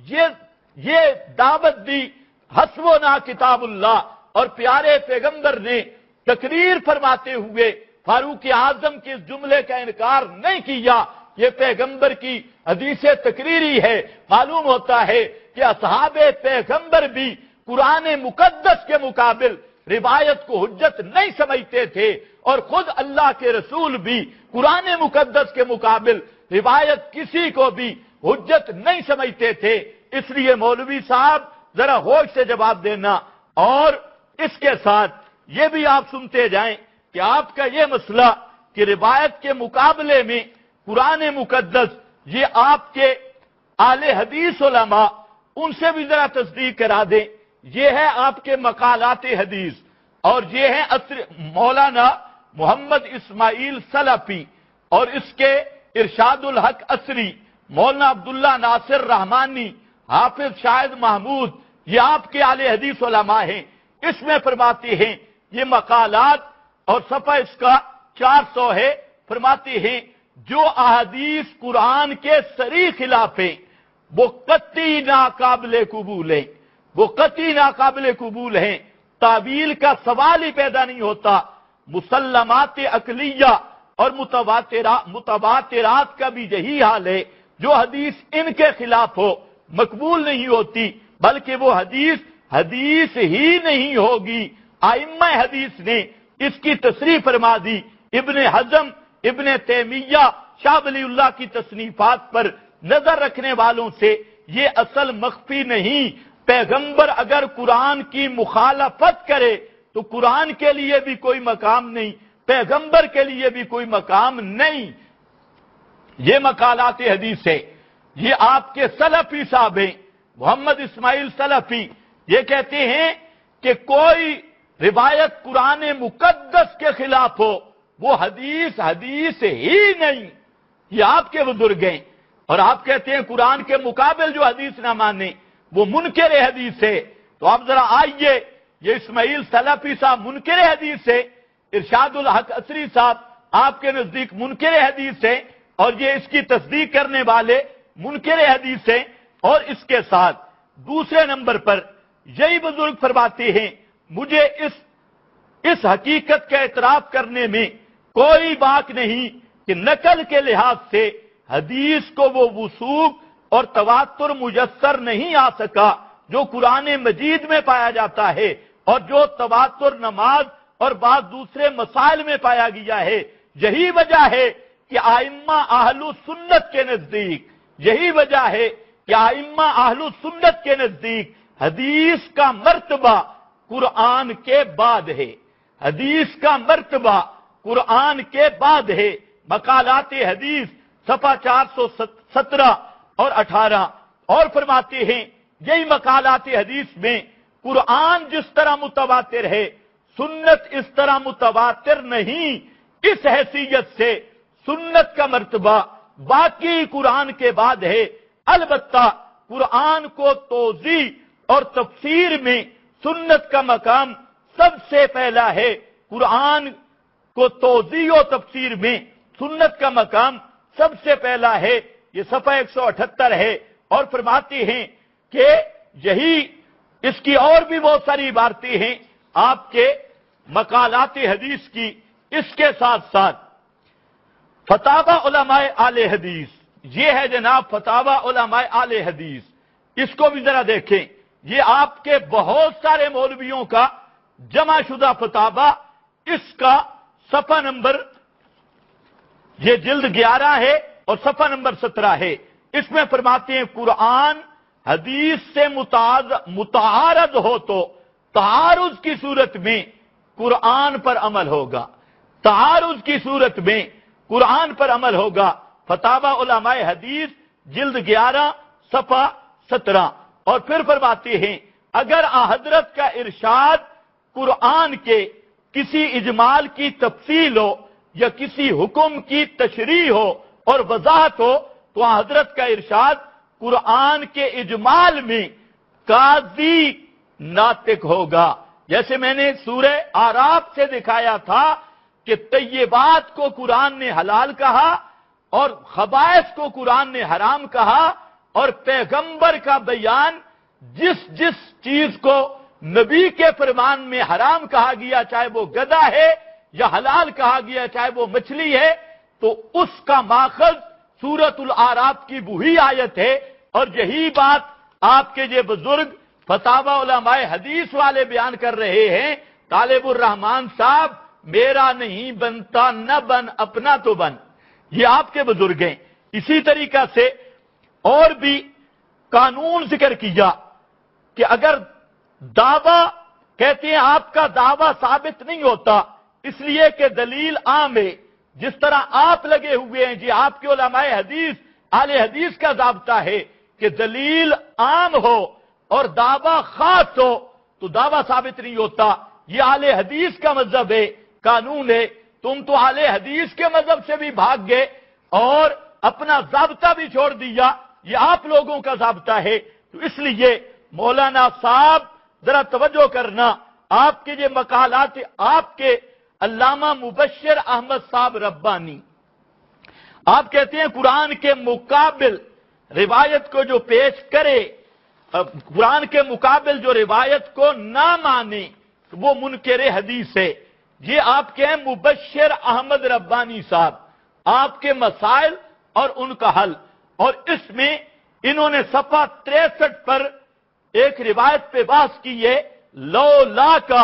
یہ دعوت دی حسبنا کتاب اللہ۔ اور پیارے پیغمبر نے تقریر فرماتے ہوئے فاروق اعظم کے اس جملے کا انکار نہیں کیا، یہ پیغمبر کی حدیث تقریری ہے۔ معلوم ہوتا ہے کہ اصحاب پیغمبر بھی قرآن مقدس کے مقابل روایت کو حجت نہیں سمجھتے تھے، اور خود اللہ کے رسول بھی قرآن مقدس کے مقابل روایت کسی کو بھی حجت نہیں سمجھتے تھے۔ اس لیے مولوی صاحب ذرا ہوش سے جواب دینا، اور اس کے ساتھ یہ بھی آپ سنتے جائیں کہ آپ کا یہ مسئلہ کہ روایت کے مقابلے میں قرآن مقدس، یہ آپ کے اہل حدیث علماء ان سے بھی ذرا تصدیق کرا دیں۔ یہ ہے آپ کے مقالات حدیث، اور یہ ہے مولانا محمد اسماعیل سلفی، اور اس کے ارشاد الحق عصری، مولانا عبداللہ ناصر رحمانی، حافظ شاہد محمود، یہ آپ کے اہل حدیث علماء ہیں۔ اس میں فرماتے ہیں یہ مقالات، اور صفحہ اس کا 400 ہے، فرماتے ہیں جو احادیث قرآن کے صریح خلاف ہیں وہ قطعی ناقابل قبول ہیں، وہ قطعی ناقابل قبول ہیں، تعویل کا سوال ہی پیدا نہیں ہوتا۔ مسلمات عقلیہ اور متواترات کا بھی یہی حال ہے، جو حدیث ان کے خلاف ہو مقبول نہیں ہوتی، بلکہ وہ حدیث ہی نہیں ہوگی۔ ائمہ حدیث نے اس کی تصریح فرما دی۔ ابن حزم، ابن تیمیہ، شاہ ولی اللہ کی تصنیفات پر نظر رکھنے والوں سے یہ اصل مخفی نہیں۔ پیغمبر اگر قرآن کی مخالفت کرے تو قرآن کے لیے بھی کوئی مقام نہیں، پیغمبر کے لیے بھی کوئی مقام نہیں۔ یہ مقالات حدیث ہے، یہ آپ کے سلفی صاحب ہیں، محمد اسماعیل سلفی، یہ کہتے ہیں کہ کوئی روایت قرآن مقدس کے خلاف ہو وہ حدیث ہی نہیں۔ یہ آپ کے بزرگ ہیں، اور آپ کہتے ہیں قرآن کے مقابل جو حدیث نہ مانے وہ منکر حدیث ہے۔ تو آپ ذرا آئیے، یہ اسماعیل سلفی صاحب منکر حدیث ہے، ارشاد الحق عصری صاحب آپ کے نزدیک منکر حدیث ہے، اور یہ اس کی تصدیق کرنے والے منکر حدیث ہیں۔ اور اس کے ساتھ دوسرے نمبر پر یہی بزرگ فرماتے ہیں مجھے اس حقیقت کا اعتراف کرنے میں کوئی باک نہیں کہ نقل کے لحاظ سے حدیث کو وہ وثوق اور تواتر میسر نہیں آ سکا جو قرآن مجید میں پایا جاتا ہے، اور جو تواتر نماز اور بعض دوسرے مسائل میں پایا گیا ہے۔ یہی وجہ ہے کہ ائمہ اہل سنت کے نزدیک، یہی وجہ ہے کہ ائمہ اہل سنت کے نزدیک حدیث کا مرتبہ قرآن کے بعد ہے، حدیث کا مرتبہ قرآن کے بعد ہے۔ مقالات حدیث صفحہ 417 اور 18، اور فرماتے ہیں یہی مقالات حدیث میں قرآن جس طرح متواتر ہے سنت اس طرح متواتر نہیں۔ اس حیثیت سے سنت کا مرتبہ باقی قرآن کے بعد ہے، البتہ قرآن کو توضیح اور تفسیر میں سنت کا مقام سب سے پہلا ہے۔ قرآن کو توضیح و تفسیر میں سنت کا مقام سب سے پہلا ہے۔ یہ صفحہ 178 ہے، اور فرماتے ہیں کہ یہی اس کی اور بھی بہت ساری عبارتیں ہیں آپ کے مقالات حدیث کی۔ اس کے ساتھ ساتھ فتاوی علماء اہل حدیث، یہ ہے جناب فتاوی علماء اہل حدیث، اس کو بھی ذرا دیکھیں۔ یہ آپ کے بہت سارے مولویوں کا جمع شدہ فتاوی، اس کا صفحہ نمبر، یہ جلد 11 ہے اور صفحہ نمبر 17 ہے۔ اس میں فرماتے ہیں قرآن حدیث سے متعارض ہو تو تعارض کی صورت میں قرآن پر عمل ہوگا، تعارض کی صورت میں قرآن پر عمل ہوگا۔ فتاوی علماء حدیث جلد 11 صفحہ 17۔ اور پھر فرماتے ہیں اگر حضرت کا ارشاد قرآن کے کسی اجمال کی تفصیل ہو یا کسی حکم کی تشریح ہو اور وضاحت ہو تو حضرت کا ارشاد قرآن کے اجمال میں قاضی ناطق ہوگا۔ جیسے میں نے سورہ اعراف سے دکھایا تھا کہ طیبات کو قرآن نے حلال کہا اور خبائث کو قرآن نے حرام کہا، اور پیغمبر کا بیان جس جس چیز کو نبی کے فرمان میں حرام کہا گیا، چاہے وہ گدھا ہے یا حلال کہا گیا چاہے وہ مچھلی ہے، تو اس کا ماخذ سورۃ الاعراف کی وہی آیت ہے۔ اور یہی بات آپ کے یہ بزرگ فتاوی علماء حدیث والے بیان کر رہے ہیں، طالب الرحمان صاحب میرا نہیں بنتا نہ بن اپنا تو بن، یہ آپ کے بزرگ ہیں۔ اسی طریقہ سے اور بھی قانون ذکر کیا کہ اگر دعویٰ کہتے ہیں آپ کا دعویٰ ثابت نہیں ہوتا اس لیے کہ دلیل عام ہے، جس طرح آپ لگے ہوئے ہیں جی آپ کے علماء حدیث اہل حدیث کا ضابطہ ہے کہ دلیل عام ہو اور دعویٰ خاص ہو تو دعویٰ ثابت نہیں ہوتا، یہ اہل حدیث کا مذہب ہے، قانون ہے۔ تم تو اہل حدیث کے مذہب سے بھی بھاگ گئے اور اپنا ضابطہ بھی چھوڑ دیا، یہ آپ لوگوں کا ضابطہ ہے۔ تو اس لیے مولانا صاحب ذرا توجہ کرنا، آپ کے یہ مقالات آپ کے علامہ مبشر احمد صاحب ربانی، آپ کہتے ہیں قرآن کے مقابل روایت کو جو پیش کرے، قرآن کے مقابل جو روایت کو نہ مانے وہ منکر حدیث ہے۔ یہ آپ کے ہیں مبشر احمد ربانی صاحب، آپ کے مسائل اور ان کا حل، اور اس میں انہوں نے صفحہ 63 پر ایک روایت پہ بحث کی ہے، لولا کا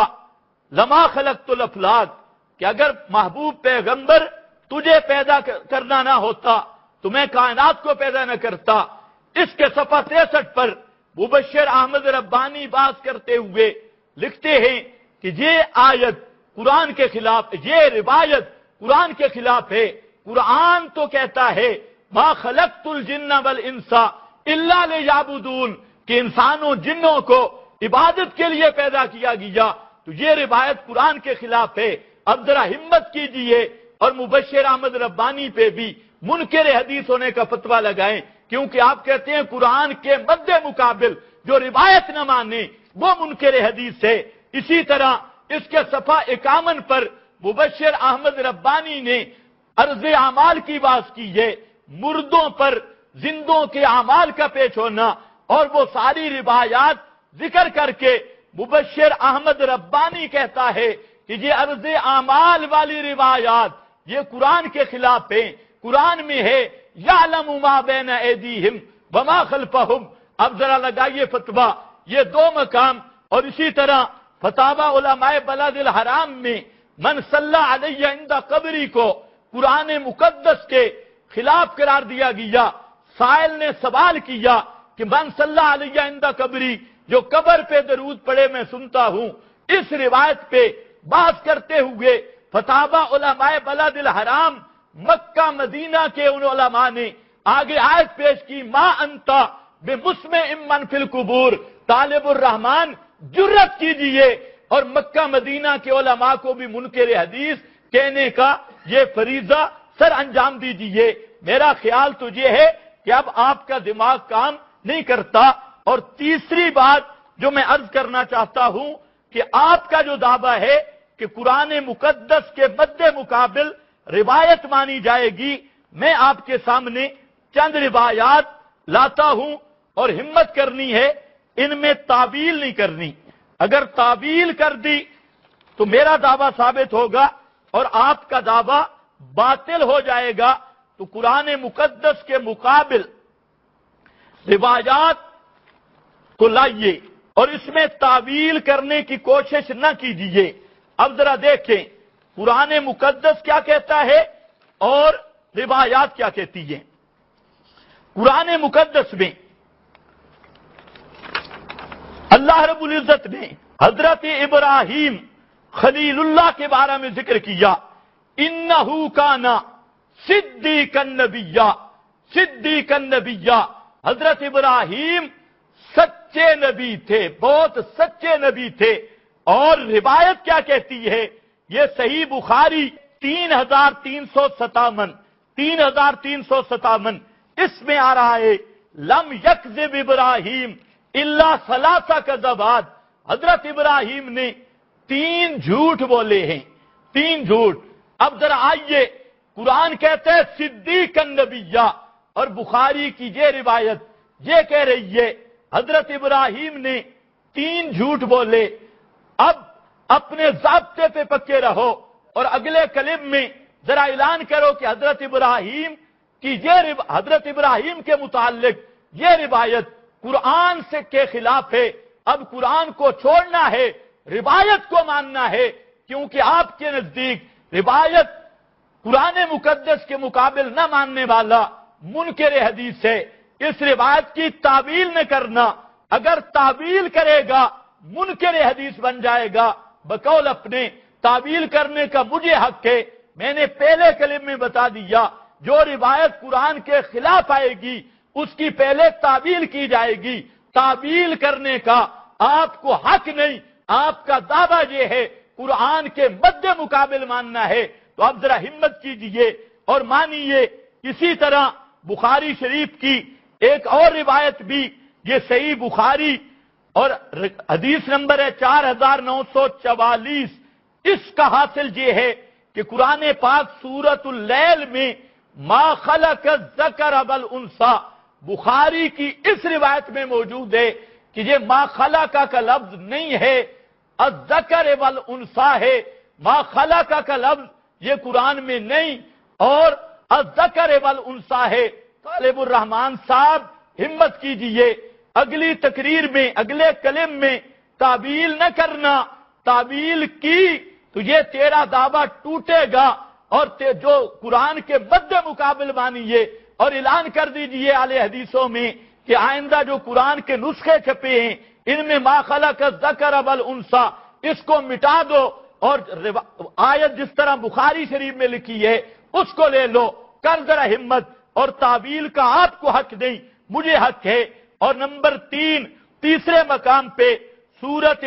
لما خلقت الافلاک، کہ اگر محبوب پیغمبر تجھے پیدا کرنا نہ ہوتا تو میں کائنات کو پیدا نہ کرتا۔ اس کے صفحہ 63 پر مبشر احمد ربانی بات کرتے ہوئے لکھتے ہیں کہ یہ آیت قرآن کے خلاف، یہ روایت قرآن کے خلاف ہے۔ قرآن تو کہتا ہے ما خلقت الجن والانس الا لیعبدون، کہ انسانوں جنوں کو عبادت کے لیے پیدا کیا گیا، تو یہ روایت قرآن کے خلاف ہے۔ اب ذرا ہمت کیجئے اور مبشر احمد ربانی پہ بھی منکر حدیث ہونے کا فتویٰ لگائیں، کیونکہ آپ کہتے ہیں قرآن کے مد مقابل جو روایت نہ مانے وہ منکر حدیث ہے۔ اسی طرح اس کے صفحہ 51 پر مبشر احمد ربانی نے عرض اعمال کی بات کی ہے، مردوں پر زندوں کے اعمال کا پیش ہونا، اور وہ ساری روایات ذکر کر کے مبشر احمد ربانی کہتا ہے کہ یہ عرض اعمال والی روایات یہ قرآن کے خلاف ہیں۔ قرآن میں ہے یعلم ما بین ایدیہم وما خلفہم۔ اب ذرا لگائیے فتویٰ، یہ دو مقام، اور اسی طرح فتاوی علماء بلد الحرام میں من صلی علیہ عند قبری کو قرآن مقدس کے خلاف قرار دیا گیا۔ سائل نے سوال کیا کہ من صلی علیہ عند قبری، جو قبر پہ درود پڑے میں سنتا ہوں، اس روایت پہ بحث کرتے ہوئے فتاوی علماء بلد الحرام مکہ مدینہ کے ان علماء نے آگے آیت پیش کی ما انتا بمسمع من فی القبور، طالب الرحمان جرت کیجئے اور مکہ مدینہ کے علماء کو بھی منکر حدیث کہنے کا یہ فریضہ سر انجام دیجئے۔ میرا خیال تو یہ ہے کہ اب آپ کا دماغ کام نہیں کرتا۔ اور تیسری بات جو میں عرض کرنا چاہتا ہوں کہ آپ کا جو دعویٰ ہے کہ قرآن مقدس کے مد مقابل روایت مانی جائے گی، میں آپ کے سامنے چند روایات لاتا ہوں، اور ہمت کرنی ہے ان میں تعویل نہیں کرنی۔ اگر تعویل کر دی تو میرا دعویٰ ثابت ہوگا اور آپ کا دعویٰ باطل ہو جائے گا۔ تو قرآن مقدس کے مقابل روایات کو لائیے اور اس میں تعویل کرنے کی کوشش نہ کیجیے۔ اب ذرا دیکھیں قرآن مقدس کیا کہتا ہے اور روایات کیا کہتی ہیں۔ قرآن مقدس میں اللہ رب العزت نے حضرت ابراہیم خلیل اللہ کے بارے میں ذکر کیا، انہو کانا صدیقا نبیّا، صدیقا نبیّا، حضرت ابراہیم سچے نبی تھے، بہت سچے نبی تھے۔ اور روایت کیا کہتی ہے، یہ صحیح بخاری 3357 اس میں آ رہا ہے لم یکذب ابراہیم الا ثلاث کذبات، حضرت ابراہیم نے 3 جھوٹ بولے ہیں، 3 جھوٹ۔ اب ذرا آئیے قرآن کہتے ہیں صدیق النبیہ، اور بخاری کی یہ روایت یہ کہہ رہی ہے حضرت ابراہیم نے 3 جھوٹ بولے، اب اپنے ضابطے پہ پکے رہو، اور اگلے کلم میں ذرا اعلان کرو کہ حضرت ابراہیم حضرت ابراہیم کے متعلق یہ روایت قرآن سے کے خلاف ہے، اب قرآن کو چھوڑنا ہے، روایت کو ماننا ہے، کیونکہ آپ کے نزدیک روایت قرآن مقدس کے مقابل نہ ماننے والا منکر حدیث ہے، اس روایت کی تعویل نہ کرنا، اگر تعویل کرے گا منکر حدیث بن جائے گا، بقول اپنے تعویل کرنے کا مجھے حق ہے، میں نے پہلے کلم میں بتا دیا جو روایت قرآن کے خلاف آئے گی اس کی پہلے تعویل کی جائے گی، تعویل کرنے کا آپ کو حق نہیں، آپ کا دعویٰ یہ ہے قرآن کے مد مقابل ماننا ہے، تو اب ذرا ہمت کیجئے اور مانیے۔ اسی طرح بخاری شریف کی ایک اور روایت بھی، یہ صحیح بخاری اور حدیث نمبر ہے 4944، اس کا حاصل یہ ہے کہ قرآن پاک سورۃ اللیل میں ما خلق الذکر والانثی، بخاری کی اس روایت میں موجود ہے کہ یہ ما خلق کا لفظ نہیں ہے، الذکر والانثی ہے، ما خلق کا لفظ یہ قرآن میں نہیں، اور الذکر والانثی ہے۔ طالب الرحمان صاحب ہمت کیجئے، اگلی تقریر میں اگلے کلم میں تعویل نہ کرنا، تعویل کی تو یہ تیرا دعویٰ ٹوٹے گا، اور جو قرآن کے مد مقابل مانیے، اور اعلان کر دیجئے اہل حدیثوں میں کہ آئندہ جو قرآن کے نسخے چھپے ہیں ان میں ما خلق الذکر والانثی اس کو مٹا دو، اور آیت جس طرح بخاری شریف میں لکھی ہے اس کو لے لو، کر ذرا ہمت، اور تعویل کا آپ کو حق نہیں مجھے حق ہے۔ اور نمبر 3 تیسرے مقام پہ سورۃ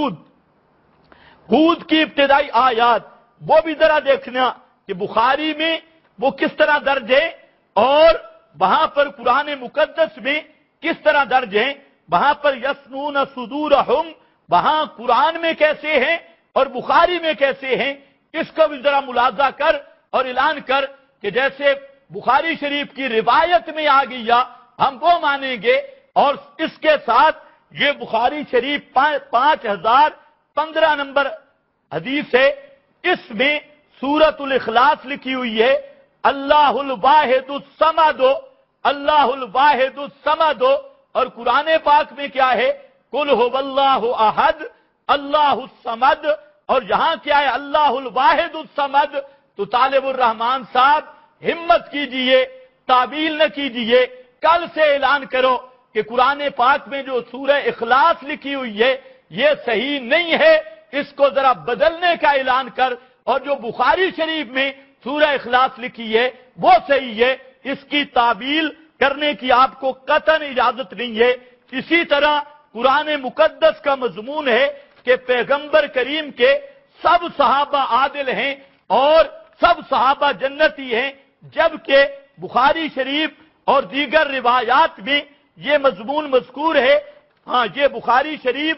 ہود کی ابتدائی آیات، وہ بھی ذرا دیکھنا کہ بخاری میں وہ کس طرح درج ہے اور وہاں پر قرآن مقدس میں کس طرح درج ہیں، وہاں پر یسنون صدورہم وہاں قرآن میں کیسے ہیں اور بخاری میں کیسے ہیں، اس کو بھی ذرا ملاحظہ کر اور اعلان کر کہ جیسے بخاری شریف کی روایت میں آ گیا ہم وہ مانیں گے، اور اس کے ساتھ یہ بخاری شریف 5015 نمبر حدیث ہے، اس میں سورۃ الاخلاص لکھی ہوئی ہے، اللہ الواحد الصمد، اللہ الواحد الصمد، اور قرآن پاک میں کیا ہے قل هو اللہ احد اللہ الصمد، اور یہاں کیا ہے اللہ الواحد الصمد۔ تو طالب الرحمان صاحب ہمت کیجئے، تعویل نہ کیجئے، کل سے اعلان کرو کہ قرآن پاک میں جو سورہ اخلاص لکھی ہوئی ہے یہ صحیح نہیں ہے، اس کو ذرا بدلنے کا اعلان کر، اور جو بخاری شریف میں سورہ اخلاص لکھی ہے وہ صحیح ہے، اس کی تعویل کرنے کی آپ کو قطعاً اجازت نہیں ہے۔ اسی طرح قرآن مقدس کا مضمون ہے کہ پیغمبر کریم کے سب صحابہ عادل ہیں اور سب صحابہ جنتی ہیں، جبکہ بخاری شریف اور دیگر روایات میں یہ مضمون مذکور ہے۔ ہاں، یہ بخاری شریف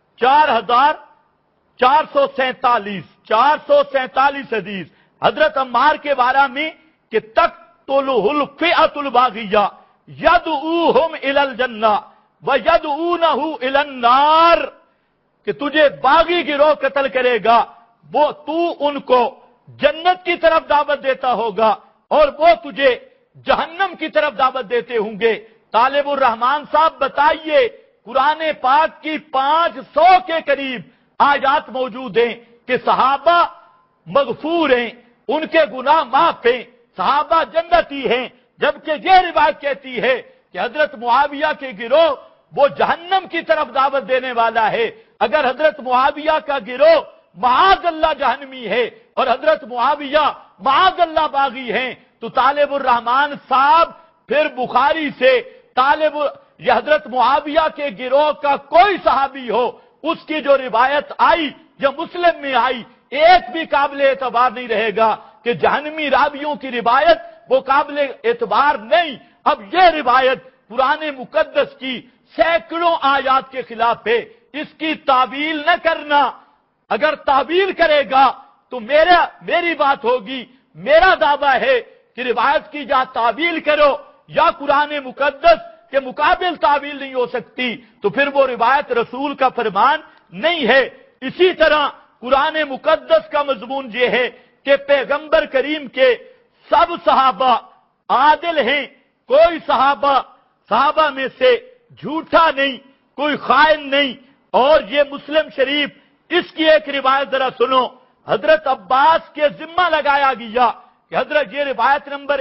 447 حدیث حضرت عمار کے بارے میں کہ تقتلہ الفئۃ الباغیہ یدعوہم الی الجنہ ویدعونہ الی النار، کہ تجھے باغی گروہ قتل کرے گا، وہ تو ان کو جنت کی طرف دعوت دیتا ہوگا اور وہ تجھے جہنم کی طرف دعوت دیتے ہوں گے۔ طالب الرحمان صاحب بتائیے، قرآن پاک کی 500 کے قریب آیات موجود ہیں کہ صحابہ مغفور ہیں، ان کے گناہ معاف ہیں، صحابہ جنتی ہیں، جبکہ یہ روایت کہتی ہے کہ حضرت معاویہ کے گروہ وہ جہنم کی طرف دعوت دینے والا ہے۔ اگر حضرت معاویہ کا گروہ معاذ اللہ جہنمی ہے اور حضرت معاویہ معاذ اللہ باغی ہیں، تو طالب الرحمان صاحب پھر بخاری سے یہ حضرت معاویہ کے گروہ کا کوئی صحابی ہو، اس کی جو روایت آئی یا مسلم میں آئی ایک بھی قابل اعتبار نہیں رہے گا، کہ جہنمی راویوں کی روایت وہ قابل اعتبار نہیں۔ اب یہ روایت قرآن مقدس کی سینکڑوں آیات کے خلاف ہے، اس کی تعویل نہ کرنا، اگر تعویل کرے گا تو میری بات ہوگی میرا دعویٰ ہے کہ روایت کی جہاں تعویل کرو یا قرآن مقدس کے مقابل تعویل نہیں ہو سکتی تو پھر وہ روایت رسول کا فرمان نہیں ہے۔ اسی طرح قرآن مقدس کا مضمون یہ ہے کہ پیغمبر کریم کے سب صحابہ عادل ہیں، کوئی صحابہ میں سے جھوٹا نہیں، کوئی خائن نہیں۔ اور یہ مسلم شریف اس کی ایک روایت ذرا سنو، حضرت عباس کے ذمہ لگایا گیا کہ حضرت یہ روایت نمبر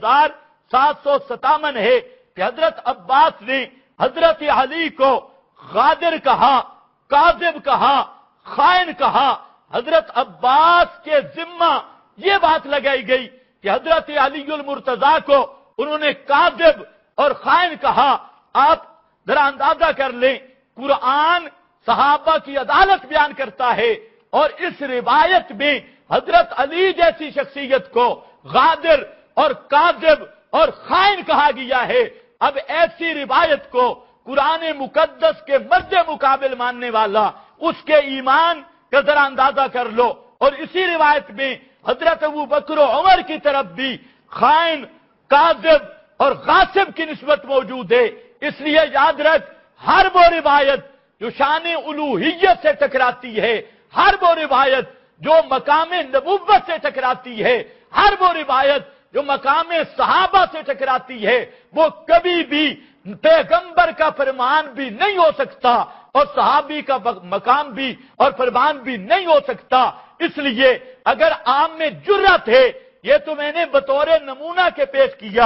1757 ہے کہ حضرت عباس نے حضرت علی کو غادر کہا، کاذب کہا، خائن کہا۔ حضرت عباس کے ذمہ یہ بات لگائی گئی کہ حضرت علی المرتضیٰ کو انہوں نے کاذب اور خائن کہا۔ آپ ذرا اندازہ کر لیں، قرآن صحابہ کی عدالت بیان کرتا ہے اور اس روایت میں حضرت علی جیسی شخصیت کو غادر اور کاذب اور خائن کہا گیا ہے۔ اب ایسی روایت کو قرآن مقدس کے مد مقابل ماننے والا اس کے ایمان کا ذرا اندازہ کر لو۔ اور اسی روایت میں حضرت ابو بکر و عمر کی طرف بھی خائن، کاذب اور غاصب کی نسبت موجود ہے۔ اس لیے یاد رکھ، ہر وہ روایت جو شان الوہیت سے ٹکراتی ہے، ہر وہ روایت جو مقام نبوت سے ٹکراتی ہے، ہر وہ روایت جو مقام صحابہ سے ٹکراتی ہے، وہ کبھی بھی پیغمبر کا فرمان بھی نہیں ہو سکتا اور صحابی کا مقام بھی اور فرمان بھی نہیں ہو سکتا۔ اس لیے اگر عام میں جرأت ہے، یہ تو میں نے بطور نمونہ کے پیش کیا،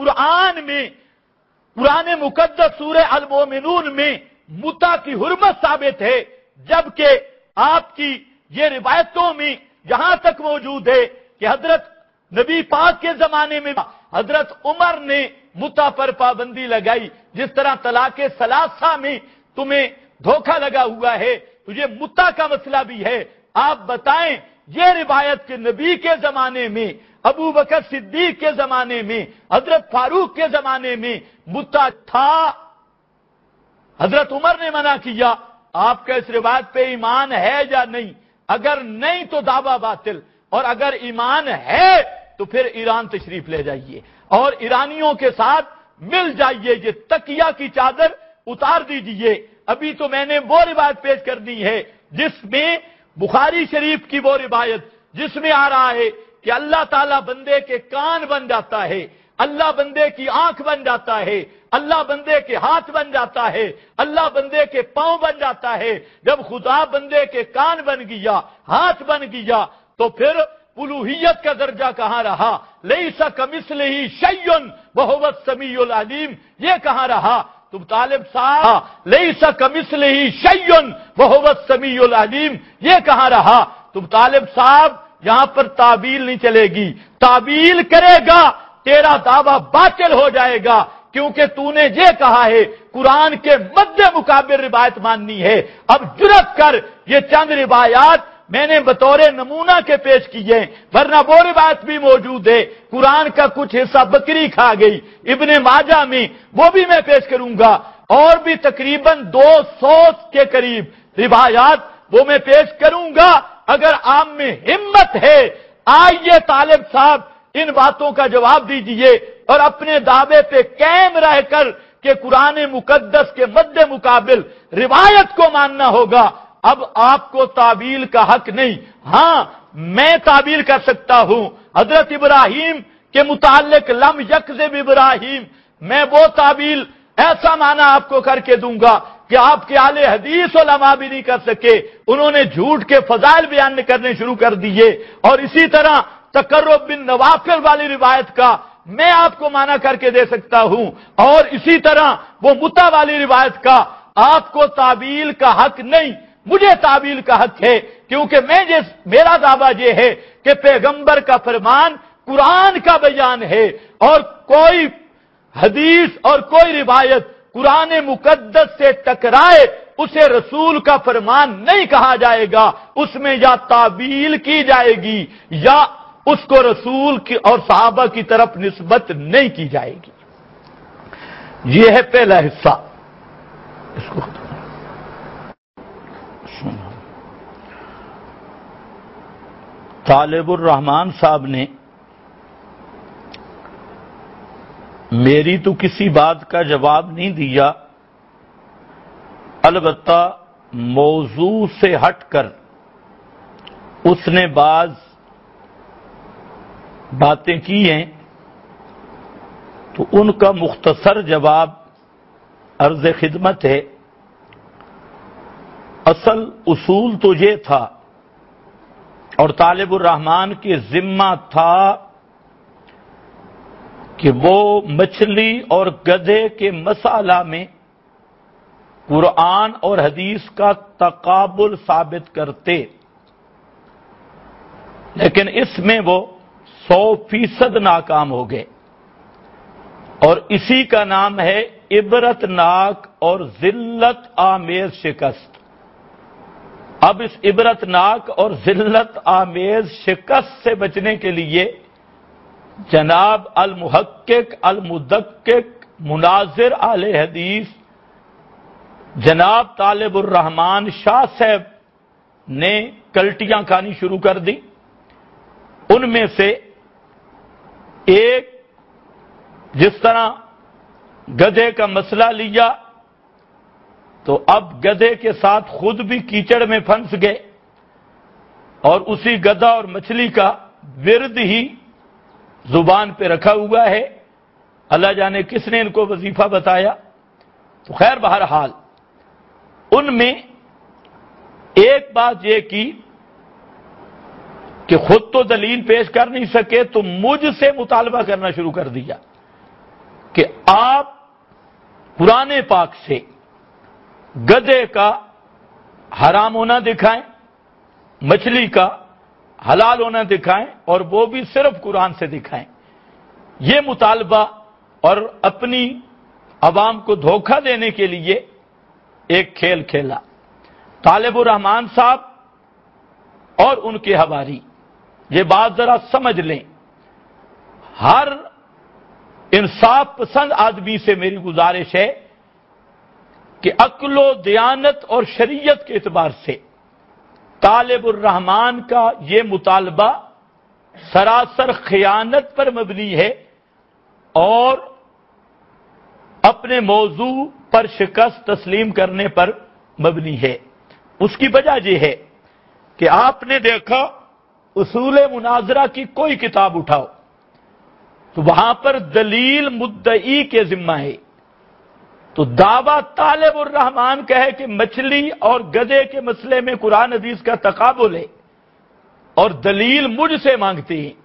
قرآن مقدس سورہ المومنون میں متع کی حرمت ثابت ہے، جبکہ آپ کی یہ روایتوں میں یہاں تک موجود ہے کہ حضرت نبی پاک کے زمانے میں حضرت عمر نے متع پر پابندی لگائی۔ جس طرح طلاق ثلاثہ میں تمہیں دھوکہ لگا ہوا ہے تو یہ متع کا مسئلہ بھی ہے۔ آپ بتائیں، یہ روایت کے نبی کے زمانے میں، ابو بکر صدیق کے زمانے میں، حضرت فاروق کے زمانے میں متع تھا؟ حضرت عمر نے منع کیا۔ آپ کا اس روایت پہ ایمان ہے یا نہیں؟ اگر نہیں تو دعویٰ باطل، اور اگر ایمان ہے تو پھر ایران تشریف لے جائیے اور ایرانیوں کے ساتھ مل جائیے، یہ تکیہ کی چادر اتار دیجیے۔ ابھی تو میں نے وہ روایت پیش کرنی ہے جس میں بخاری شریف کی وہ روایت جس میں آ رہا ہے کہ اللہ تعالیٰ بندے کے کان بن جاتا ہے، اللہ بندے کی آنکھ بن جاتا ہے، اللہ بندے کے ہاتھ بن جاتا ہے، اللہ بندے کے پاؤں بن جاتا ہے۔ جب خدا بندے کے کان بن گیا، ہاتھ بن گیا، تو پھر الوہیت کا درجہ کہاں رہا؟ لیس کمثلہ شیء وہو السمیع العلیم، یہ کہاں رہا؟ تم طالب صاحب، لیس کمثلہ شیء وہو السمیع العلیم، یہ کہاں رہا؟ تم طالب صاحب، یہاں پر تعبیل نہیں چلے گی، تعبیل کرے گا تیرا دعویٰ باطل ہو جائے گا، کیونکہ تو نے یہ کہا ہے قرآن کے مد مقابل روایت ماننی ہے۔ اب جرأت کر، یہ چند روایات میں نے بطور نمونہ کے پیش کیے، ورنہ وہ روایت بھی موجود ہے، قرآن کا کچھ حصہ بکری کھا گئی، ابن ماجہ میں، وہ بھی میں پیش کروں گا، اور بھی تقریباً 200 کے قریب روایات وہ میں پیش کروں گا۔ اگر آپ میں ہمت ہے، آئیے طالب صاحب، ان باتوں کا جواب دیجئے اور اپنے دعوے پہ قائم رہ کر کہ قرآن مقدس کے مد مقابل روایت کو ماننا ہوگا۔ اب آپ کو تعبیل کا حق نہیں۔ ہاں، میں تعبیل کر سکتا ہوں، حضرت ابراہیم کے متعلق لم یکذب ابراہیم، میں وہ تعبیل ایسا معنی آپ کو کر کے دوں گا کہ آپ کے اہل حدیث علماء بھی نہیں کر سکے۔ انہوں نے جھوٹ کے فضائل بیان کرنے شروع کر دیے۔ اور اسی طرح تقرب بن نوافل والی روایت کا میں آپ کو معنی کر کے دے سکتا ہوں، اور اسی طرح وہ متع والی روایت کا آپ کو تعبیل کا حق نہیں، مجھے تعبیل کا حق ہے، کیونکہ میرا دعویٰ یہ ہے کہ پیغمبر کا فرمان قرآن کا بیان ہے، اور کوئی حدیث اور کوئی روایت قرآن مقدس سے ٹکرائے اسے رسول کا فرمان نہیں کہا جائے گا، اس میں یا تعبیل کی جائے گی یا اس کو رسول کی اور صحابہ کی طرف نسبت نہیں کی جائے گی۔ یہ ہے پہلا حصہ۔ اس کو طالب الرحمان صاحب نے میری تو کسی بات کا جواب نہیں دیا، البتہ موضوع سے ہٹ کر اس نے بعض باتیں کی ہیں، تو ان کا مختصر جواب عرض خدمت ہے۔ اصل اصول تو یہ تھا اور طالب الرحمن کے ذمہ تھا کہ وہ مچھلی اور گدھے کے مسئلہ میں قرآن اور حدیث کا تقابل ثابت کرتے، لیکن اس میں وہ 100% ناکام ہو گئے، اور اسی کا نام ہے عبرتناک اور ذلت آمیز شکست۔ اب اس عبرتناک اور ذلت آمیز شکست سے بچنے کے لیے جناب المحقق المدقق مناظر اہل حدیث جناب طالب الرحمن شاہ صاحب نے کلٹیاں کھانی شروع کر دی۔ ان میں سے ایک، جس طرح گدھے کا مسئلہ لیا تو اب گدھے کے ساتھ خود بھی کیچڑ میں پھنس گئے، اور اسی گدھا اور مچھلی کا ورد ہی زبان پہ رکھا ہوا ہے، اللہ جانے کس نے ان کو وظیفہ بتایا۔ تو خیر بہرحال ان میں ایک بات یہ کی کہ خود تو دلیل پیش کر نہیں سکے تو مجھ سے مطالبہ کرنا شروع کر دیا کہ آپ قرآن پاک سے گدھے کا حرام ہونا دکھائیں، مچھلی کا حلال ہونا دکھائیں، اور وہ بھی صرف قرآن سے دکھائیں۔ یہ مطالبہ اور اپنی عوام کو دھوکہ دینے کے لیے ایک کھیل کھیلا۔ طالب الرحمن صاحب اور ان کے حواری، یہ بات ذرا سمجھ لیں، ہر انصاف پسند آدمی سے میری گزارش ہے کہ عقل و دیانت اور شریعت کے اعتبار سے طالب الرحمن کا یہ مطالبہ سراسر خیانت پر مبنی ہے اور اپنے موضوع پر شکست تسلیم کرنے پر مبنی ہے۔ اس کی وجہ یہ ہے کہ آپ نے دیکھا اصول مناظرہ کی کوئی کتاب اٹھاؤ تو وہاں پر دلیل مدعی کے ذمہ ہے، تو دعویٰ طالب الرحمن کا ہے کہ مچھلی اور گدھے کے مسئلے میں قرآن حدیث کا تقابل ہے، اور دلیل مجھ سے مانگتے ہیں۔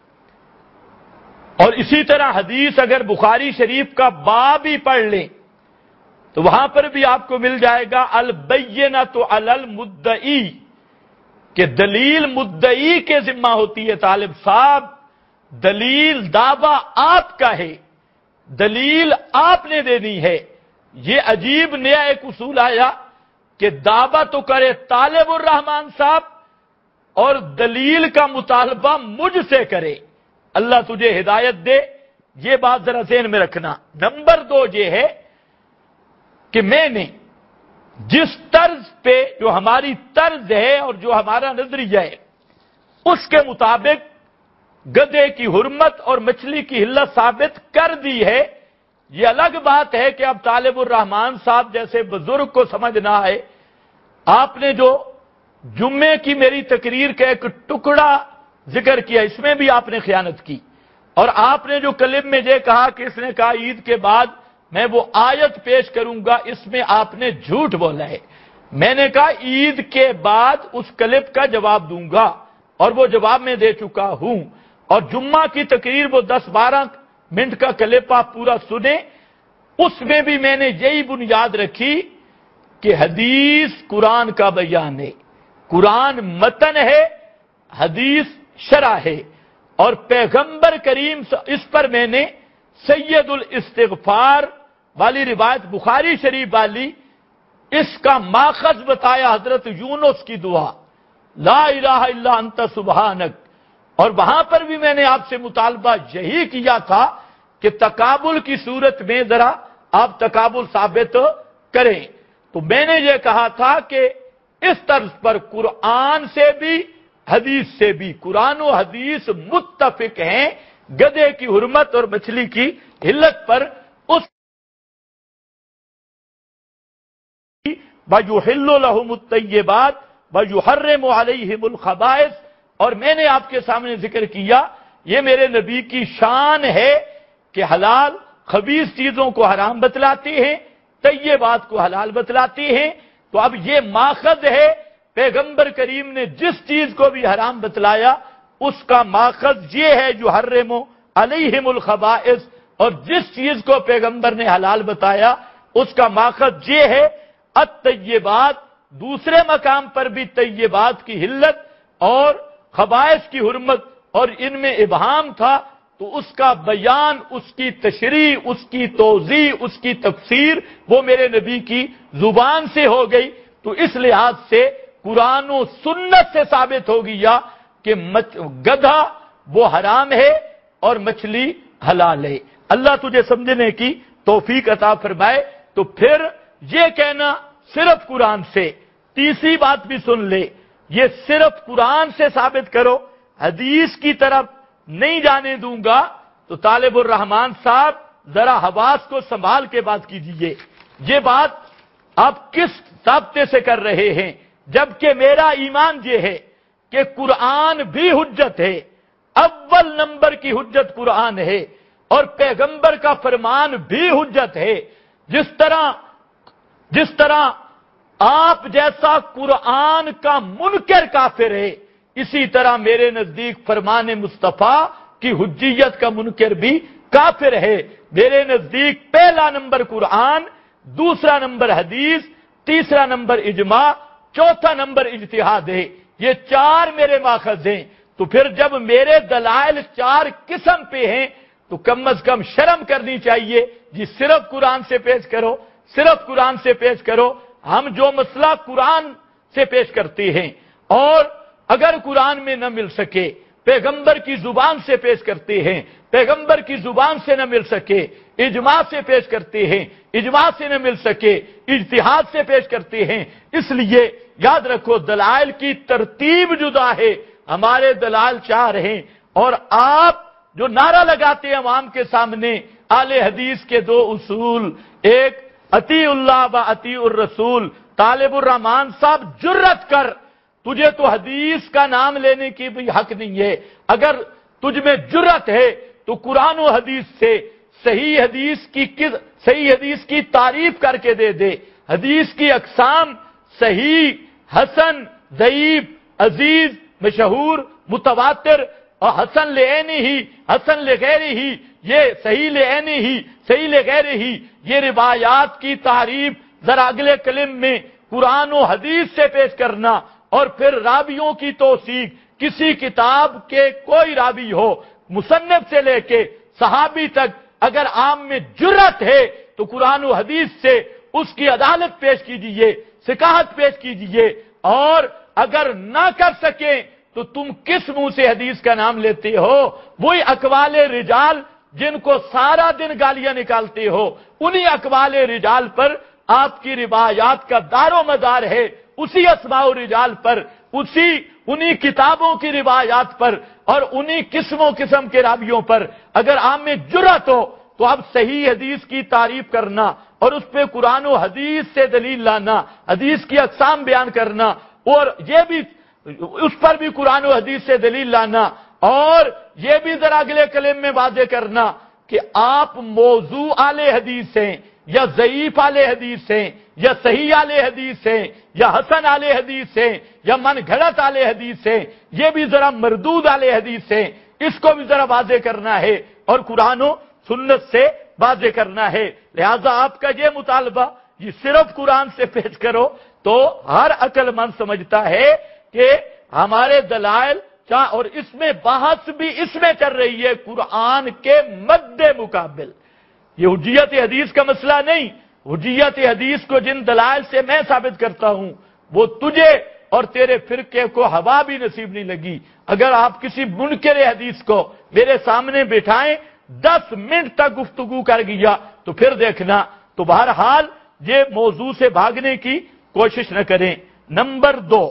اور اسی طرح حدیث اگر بخاری شریف کا باب ہی پڑھ لیں تو وہاں پر بھی آپ کو مل جائے گا البینۃ علی المدعی، کہ دلیل مدعی کے ذمہ ہوتی ہے۔ طالب صاحب، دلیل دعویٰ آپ کا ہے، دلیل آپ نے دینی ہے۔ یہ عجیب نیا ایک اصول آیا کہ دعویٰ تو کرے طالب الرحمن صاحب اور دلیل کا مطالبہ مجھ سے کرے۔ اللہ تجھے ہدایت دے، یہ بات ذرا ذہن میں رکھنا۔ نمبر 2 یہ ہے کہ میں نے جس طرز پہ جو ہماری طرز ہے اور جو ہمارا نظریہ ہے اس کے مطابق گدھے کی حرمت اور مچھلی کی حلت ثابت کر دی ہے۔ یہ الگ بات ہے کہ اب طالب الرحمن صاحب جیسے بزرگ کو سمجھ نہ آئے، آپ نے جو جمعے کی میری تقریر کا ایک ٹکڑا ذکر کیا، اس میں بھی آپ نے خیانت کی، اور آپ نے جو کلم میں یہ کہا کہ اس نے کہا عید کے بعد میں وہ آیت پیش کروں گا، اس میں آپ نے جھوٹ بولا ہے۔ میں نے کہا عید کے بعد اس کلپ کا جواب دوں گا، اور وہ جواب میں دے چکا ہوں، اور جمعہ کی تقریر وہ 10-12 منٹ کا کلپ آپ پورا سنیں، اس میں بھی میں نے یہی بنیاد رکھی کہ حدیث قرآن کا بیان ہے، قرآن متن ہے، حدیث شرح ہے، اور پیغمبر کریم اس پر میں نے سید الاستغفار والی روایت بخاری شریف والی اس کا ماخذ بتایا، حضرت یونس کی دعا لا الہ الا انت سبحانک، اور وہاں پر بھی میں نے آپ سے مطالبہ یہی کیا تھا کہ تقابل کی صورت میں ذرا آپ تقابل ثابت کریں۔ تو میں نے یہ کہا تھا کہ اس طرز پر قرآن سے بھی حدیث سے بھی، قرآن و حدیث متفق ہیں گدھے کی حرمت اور مچھلی کی حلت پر، وَيُحِلُّ لَهُمُ الطَّيِّبَاتِ وَيُحَرِّمُ عَلَيْهِمُ الْخَبَائِثَ، اور میں نے آپ کے سامنے ذکر کیا یہ میرے نبی کی شان ہے کہ حلال خبیث چیزوں کو حرام بتلاتے ہیں، طیبات کو حلال بتلاتے ہیں۔ تو اب یہ ماخذ ہے، پیغمبر کریم نے جس چیز کو بھی حرام بتلایا اس کا ماخذ یہ ہے یحرم علیہم الخبائث، اور جس چیز کو پیغمبر نے حلال بتایا اس کا ماخذ یہ ہے الطیبات۔ دوسرے مقام پر بھی طیبات کی حلت اور خبائث کی حرمت اور ان میں ابہام تھا، تو اس کا بیان، اس کی تشریح، اس کی توضیح، اس کی تفسیر وہ میرے نبی کی زبان سے ہو گئی۔ تو اس لحاظ سے قرآن و سنت سے ثابت ہو گیا کہ گدھا وہ حرام ہے اور مچھلی حلال ہے۔ اللہ تجھے سمجھنے کی توفیق عطا فرمائے۔ تو پھر یہ کہنا صرف قرآن سے، تیسری بات بھی سن لے، یہ صرف قرآن سے ثابت کرو، حدیث کی طرف نہیں جانے دوں گا، تو طالب الرحمان صاحب ذرا حواس کو سنبھال کے بات کیجئے۔ یہ بات آپ کس ضابطے سے کر رہے ہیں؟ جبکہ میرا ایمان یہ ہے کہ قرآن بھی حجت ہے، اول نمبر کی حجت قرآن ہے، اور پیغمبر کا فرمان بھی حجت ہے۔ جس طرح آپ جیسا قرآن کا منکر کافر ہے، اسی طرح میرے نزدیک فرمان مصطفیٰ کی حجیت کا منکر بھی کافر ہے۔ میرے نزدیک پہلا نمبر قرآن، دوسرا نمبر حدیث، تیسرا نمبر اجماع، چوتھا نمبر اجتہاد ہے۔ یہ چار میرے ماخذ ہیں۔ تو پھر جب میرے دلائل چار قسم پہ ہیں تو کم از کم شرم کرنی چاہیے جی، صرف قرآن سے پیش کرو، صرف قرآن سے پیش کرو۔ ہم جو مسئلہ قرآن سے پیش کرتے ہیں اور اگر قرآن میں نہ مل سکے پیغمبر کی زبان سے پیش کرتے ہیں، پیغمبر کی زبان سے نہ مل سکے اجماع سے پیش کرتے ہیں، اجماع سے نہ مل سکے اجتہاد سے پیش کرتے ہیں۔ اس لیے یاد رکھو دلائل کی ترتیب جدا ہے، ہمارے دلائل چار ہیں، اور آپ جو نعرہ لگاتے ہیں عوام کے سامنے اہل حدیث کے دو اصول، ایک اطیع اللہ و اطیع الرسول، طالب الرحمان صاحب جرت کر، تجھے تو حدیث کا نام لینے کی بھی حق نہیں ہے، اگر تجھ میں جرت ہے تو قرآن و حدیث سے صحیح حدیث کی تعریف کر کے دے دے۔ حدیث کی اقسام صحیح، حسن، ضعیف، عزیز، مشہور، متواتر اور حسن لعینہ ہی، حسن لغیرہ ہی، یہ صحیح لعینہ ہی، صحیح لغیرہ ہی، یہ روایات کی تعریف ذرا اگلے کلم میں قرآن و حدیث سے پیش کرنا، اور پھر راویوں کی توثیق، کسی کتاب کے کوئی راوی ہو مصنف سے لے کے صحابی تک، اگر عام میں جرت ہے تو قرآن و حدیث سے اس کی عدالت پیش کیجئے، ثقافت پیش کیجئے، اور اگر نہ کر سکیں تو تم کس منہ سے حدیث کا نام لیتے ہو؟ وہی اقوال رجال جن کو سارا دن گالیاں نکالتے ہو، انہی اقوال رجال پر آپ کی روایات کا دار و مدار ہے، اسی اسماء و رجال پر، انہی کتابوں کی روایات پر، اور انہی قسم کے راویوں پر۔ اگر عام میں جرأت ہو تو اب صحیح حدیث کی تعریف کرنا اور اس پہ قرآن و حدیث سے دلیل لانا، حدیث کی اقسام بیان کرنا، اور یہ بھی اس پر بھی قرآن و حدیث سے دلیل لانا، اور یہ بھی ذرا اگلے کلم میں واضح کرنا کہ آپ موضوع اہل حدیث ہیں یا ضعیف اہل حدیث ہیں یا صحیح اہل حدیث ہیں یا حسن اہل حدیث ہیں یا من گھڑت اہل حدیث ہیں، یہ بھی ذرا مردود اہل حدیث ہیں، اس کو بھی ذرا واضح کرنا ہے اور قرآن و سنت سے واضح کرنا ہے۔ لہذا آپ کا یہ مطالبہ یہ صرف قرآن سے پیش کرو تو ہر عقل مند سمجھتا ہے کہ ہمارے دلائل اور اس میں بحث بھی اس میں چل رہی ہے قرآن کے مد مقابل، یہ حجیت حدیث کا مسئلہ نہیں۔ حجیت حدیث کو جن دلائل سے میں ثابت کرتا ہوں وہ تجھے اور تیرے فرقے کو ہوا بھی نصیب نہیں لگی۔ اگر آپ کسی منکر حدیث کو میرے سامنے بٹھائیں 10 منٹ تک گفتگو کر گیا تو پھر دیکھنا۔ تو بہرحال یہ موضوع سے بھاگنے کی کوشش نہ کریں۔ نمبر 2،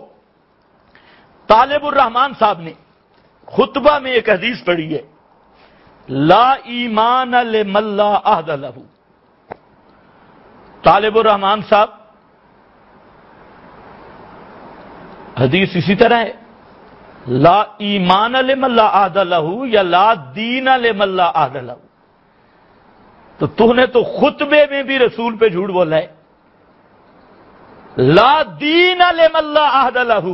طالب الرحمان صاحب نے خطبہ میں ایک حدیث پڑھی ہے، لا ایمان لمن لا عہد لہ۔ طالب الرحمان صاحب حدیث اسی طرح ہے، لا ایمان لمن لا عہد لہ یا لا دین لمن لا عہد لہ. تو نے تو خطبے میں بھی رسول پہ جھوٹ بولا ہے. لا دین لمن لا عہد لہ.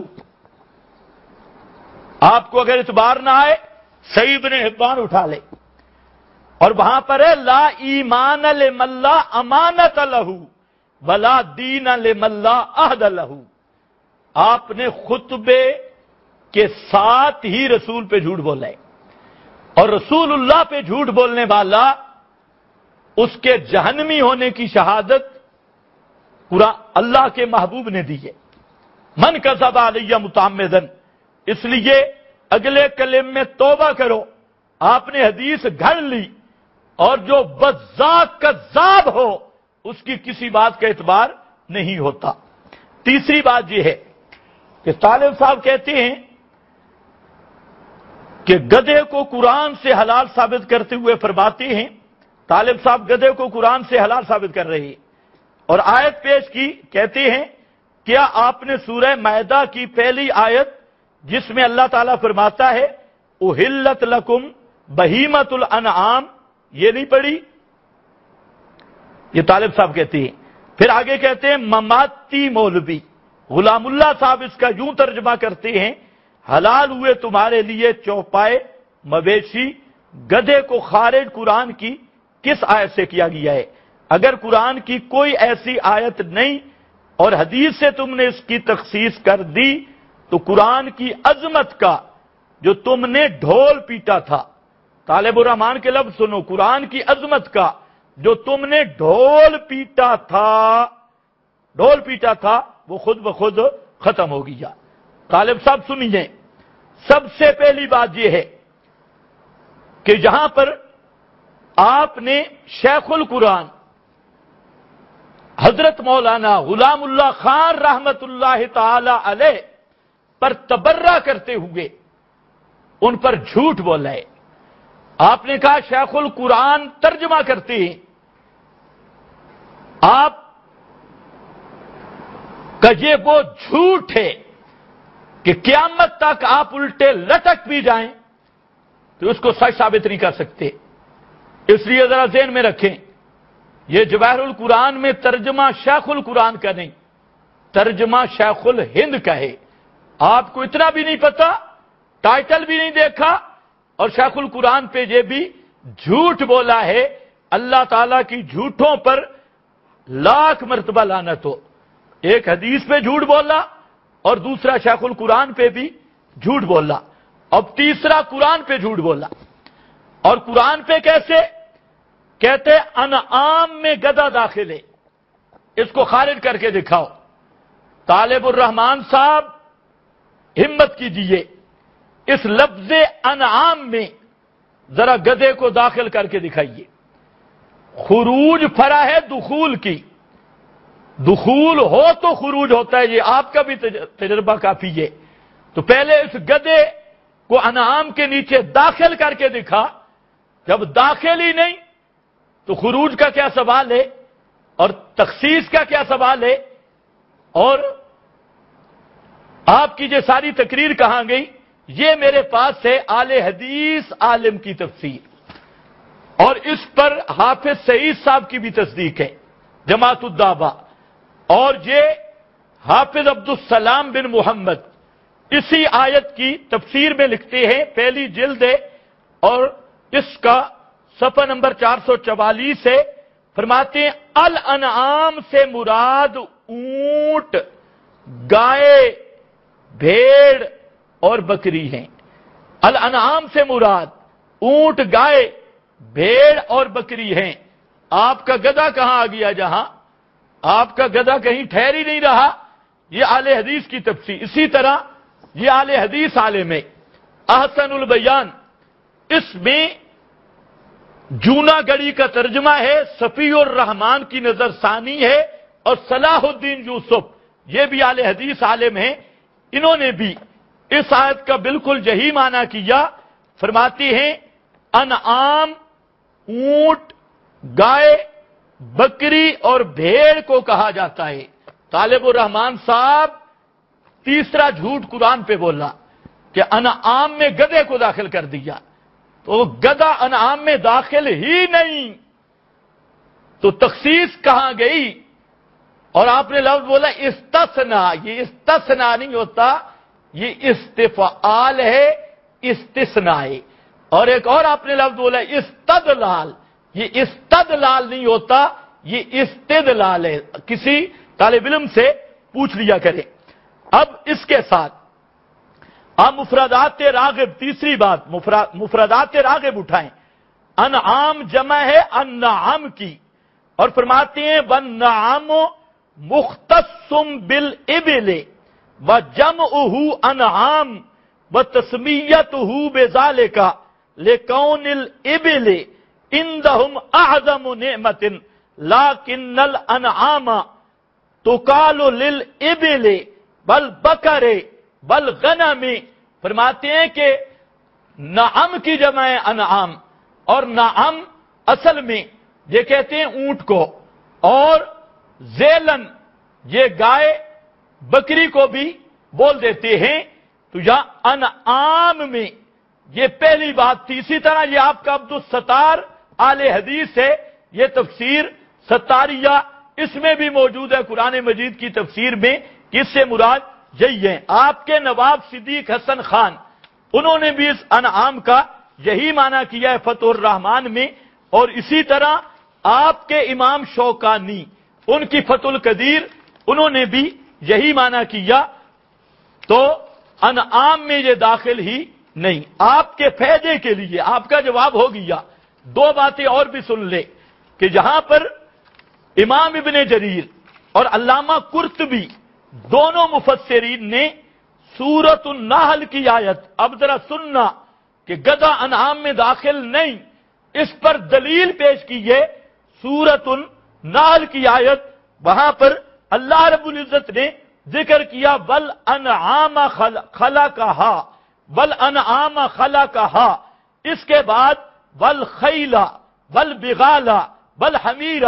آپ کو اگر اعتبار نہ آئے صحیح ابن حبان اٹھا لے، اور وہاں پر ہے لا ایمان لمن لا امانت لہ ولا دین لمن لا عہد لہ. آپ نے خطبے کے ساتھ ہی رسول پہ جھوٹ بولا ہے، اور رسول اللہ پہ جھوٹ بولنے والا اس کے جہنمی ہونے کی شہادت قرآن اللہ کے محبوب نے دی ہے. من کذب علی متعمدا. اس لیے اگلے کلم میں توبہ کرو. آپ نے حدیث گھڑ لی، اور جو بذات کذاب ہو اس کی کسی بات کا اعتبار نہیں ہوتا. تیسری بات یہ ہے کہ طالب صاحب کہتے ہیں کہ گدھے کو قرآن سے حلال ثابت کرتے ہوئے فرماتے ہیں، طالب صاحب گدھے کو قرآن سے حلال ثابت کر رہے ہیں اور آیت پیش کی. کہتے ہیں کیا آپ نے سورہ مائدہ کی پہلی آیت جس میں اللہ تعالیٰ فرماتا ہے احلت لکم بہیمۃ الانعام یہ نہیں پڑھی؟ یہ طالب صاحب کہتے ہیں. پھر آگے کہتے ہیں مماتی مولوی غلام اللہ صاحب اس کا یوں ترجمہ کرتے ہیں حلال ہوئے تمہارے لیے چوپائے مویشی. گدھے کو خارج قرآن کی کس آیت سے کیا گیا ہے؟ اگر قرآن کی کوئی ایسی آیت نہیں اور حدیث سے تم نے اس کی تخصیص کر دی تو قرآن کی عظمت کا جو تم نے ڈھول پیٹا تھا، طالب الرحمان کے لفظ سنو، قرآن کی عظمت کا جو تم نے ڈھول پیٹا تھا وہ خود بخود ختم ہو گیا. طالب صاحب سنیے، سب سے پہلی بات یہ ہے کہ یہاں پر آپ نے شیخ القرآن حضرت مولانا غلام اللہ خان رحمت اللہ تعالی علیہ پر تبرہ کرتے ہوئے ان پر جھوٹ بولا ہے. آپ نے کہا شیخ القرآن ترجمہ کرتے ہیں. آپ کا یہ وہ جھوٹ ہے کہ قیامت تک آپ الٹے لٹک بھی جائیں تو اس کو سچ ثابت نہیں کر سکتے. اس لیے ذرا ذہن میں رکھیں، یہ جواہر القرآن میں ترجمہ شیخ القرآن کا نہیں، ترجمہ شیخ الہند کا ہے. آپ کو اتنا بھی نہیں پتا، ٹائٹل بھی نہیں دیکھا، اور شیخ القرآن پہ یہ بھی جھوٹ بولا ہے. اللہ تعالیٰ کی جھوٹوں پر لاکھ مرتبہ لعنت ہو. ایک حدیث پہ جھوٹ بولا اور دوسرا شیخ القرآن پہ بھی جھوٹ بولا، اب تیسرا قرآن پہ جھوٹ بولا. اور قرآن پہ کیسے؟ کہتے انعام میں گدھا داخل ہے، اس کو خارج کر کے دکھاؤ. طالب الرحمان صاحب ہمت کیجئے، اس لفظ انعام میں ذرا گدھے کو داخل کر کے دکھائیے. خروج فرا ہے دخول کی، دخول ہو تو خروج ہوتا ہے، یہ آپ کا بھی تجربہ کافی ہے. تو پہلے اس گدھے کو انعام کے نیچے داخل کر کے دکھا. جب داخل ہی نہیں تو خروج کا کیا سوال ہے اور تخصیص کا کیا سوال ہے؟ اور آپ کی جو ساری تقریر کہاں گئی؟ یہ میرے پاس ہے آل حدیث عالم کی تفسیر، اور اس پر حافظ سعید صاحب کی بھی تصدیق ہے، جماعت الدعوہ. اور یہ حافظ عبدالسلام بن محمد اسی آیت کی تفسیر میں لکھتے ہیں، پہلی جلد ہے اور اس کا صفحہ نمبر 444 ہے. فرماتے ہیں الانعام سے مراد اونٹ، گائے، بھیڑ اور بکری ہیں. الانعام سے مراد اونٹ، گائے، بھیڑ اور بکری ہیں. آپ کا گدھا کہاں آ گیا؟ جہاں آپ کا گدھا کہیں ٹھہر ہی نہیں رہا. یہ اہل حدیث کی تفسیر. اسی طرح یہ اہل حدیث عالم ہے احسن البیان، اس میں جونا گڑی کا ترجمہ ہے، صفی الرحمان کی نظر ثانی ہے، اور صلاح الدین یوسف یہ بھی اہل حدیث عالم ہیں. انہوں نے بھی اس آیت کا بالکل یہی معنی کیا. فرماتے ہیں انعام اونٹ، گائے، بکری اور بھیڑ کو کہا جاتا ہے. طالب الرحمان صاحب تیسرا جھوٹ قرآن پہ بولا کہ انعام میں گدھے کو داخل کر دیا، تو گدھا انعام میں داخل ہی نہیں، تو تخصیص کہاں گئی؟ اور آپ نے لفظ بولا استثنا، یہ استثنا نہیں ہوتا، یہ استفعال ہے، استثناء ہے۔ اور ایک اور آپ نے لفظ بولا استدلال، یہ استدلال نہیں ہوتا، یہ استدلال ہے۔ کسی طالب علم سے پوچھ لیا کرے۔ اب اس کے ساتھ آپ مفردات راغب، تیسری بات مفردات راغب اٹھائیں۔ انعام جمع ہے انعام کی، اور فرماتے ہیں والنعام مختص بالابل وجمعه انعام وتسمیتہ بذالک لکون الابل عندهم اعظم نعمت لكن الانعام تقال للابل والبقر والغنم۔ فرماتے ہیں کہ نعم کی جمع ہے انعام، اور نعم اصل میں یہ کہتے ہیں اونٹ کو، اور ذیلن یہ گائے بکری کو بھی بول دیتے ہیں۔ تو یہاں انعام میں یہ پہلی بات تھی۔ اسی طرح یہ آپ کا عبدالستار آل حدیث ہے، یہ تفسیر ستاریہ اس میں بھی موجود ہے قرآن مجید کی تفسیر میں، کس سے مراد یہی ہے۔ آپ کے نواب صدیق حسن خان انہوں نے بھی اس انعام کا یہی معنی کیا ہے فتح الرحمان میں، اور اسی طرح آپ کے امام شوکانی ان کی فتح القدیر انہوں نے بھی یہی معنی کیا، تو انعام میں یہ داخل ہی نہیں۔ آپ کے فائدے کے لیے آپ کا جواب ہو گیا۔ دو باتیں اور بھی سن لے کہ جہاں پر امام ابن جریر اور علامہ قرطبی دونوں مفسرین نے سورۃ النحل کی آیت، اب ذرا سننا کہ گدھا انعام میں داخل نہیں، اس پر دلیل پیش کی ہے۔ سورۃ النحل کی آیت، وہاں پر اللہ رب العزت نے ذکر کیا والانعام خلقہا، والانعام خلقہا، اس کے بعد والخیل والبغال والحمیر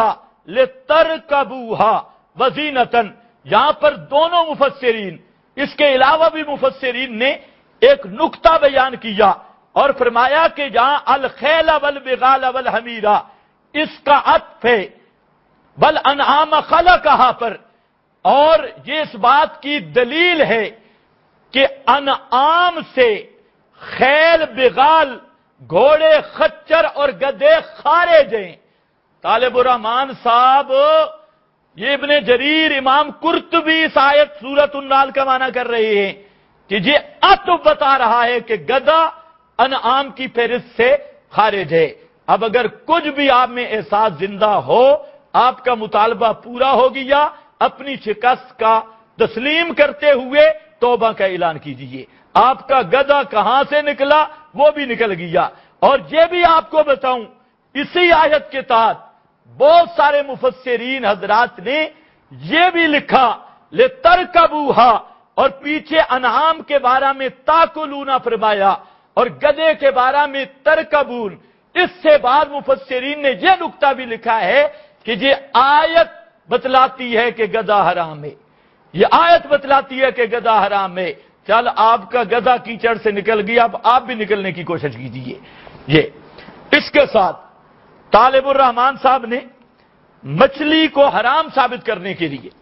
لترکبوہا وزینۃ۔ یہاں پر دونوں مفسرین، اس کے علاوہ بھی مفسرین نے ایک نقطہ بیان کیا اور فرمایا کہ جہاں الخیل والبغال والحمیر اس کا عطف ہے والانعام خلقہا پر، اور یہ اس بات کی دلیل ہے کہ انعام سے خیل بغال گھوڑے خچر اور گدھے خارج ہیں۔ طالب الرحمان صاحب یہ ابن جریر امام قرطبی اس آیت سورۃ النحل کا معنی کر رہے ہیں کہ یہ عطف بتا رہا ہے کہ گدھا انعام کی فہرست سے خارج ہے۔ اب اگر کچھ بھی آپ میں احساس زندہ ہو، آپ کا مطالبہ پورا ہو گیا، اپنی شکست کا تسلیم کرتے ہوئے توبہ کا اعلان کیجئے۔ آپ کا گدھا کہاں سے نکلا وہ بھی نکل گیا۔ اور یہ بھی آپ کو بتاؤں، اسی آیت کے تحت بہت سارے مفسرین حضرات نے یہ بھی لکھا لترکبوہا، اور پیچھے انعام کے بارے میں تاکلون فرمایا اور گدھے کے بارے میں ترکبون۔ اس سے بعد مفسرین نے یہ نقطہ بھی لکھا ہے کہ یہ آیت بتلاتی ہے کہ گدھا حرام ہے، یہ آیت بتلاتی ہے کہ گدھا حرام ہے۔ چل آپ کا گدھا کیچڑ سے نکل گیا، اب آپ بھی نکلنے کی کوشش کیجیے۔ یہ اس کے ساتھ طالب الرحمان صاحب نے مچھلی کو حرام ثابت کرنے کے لیے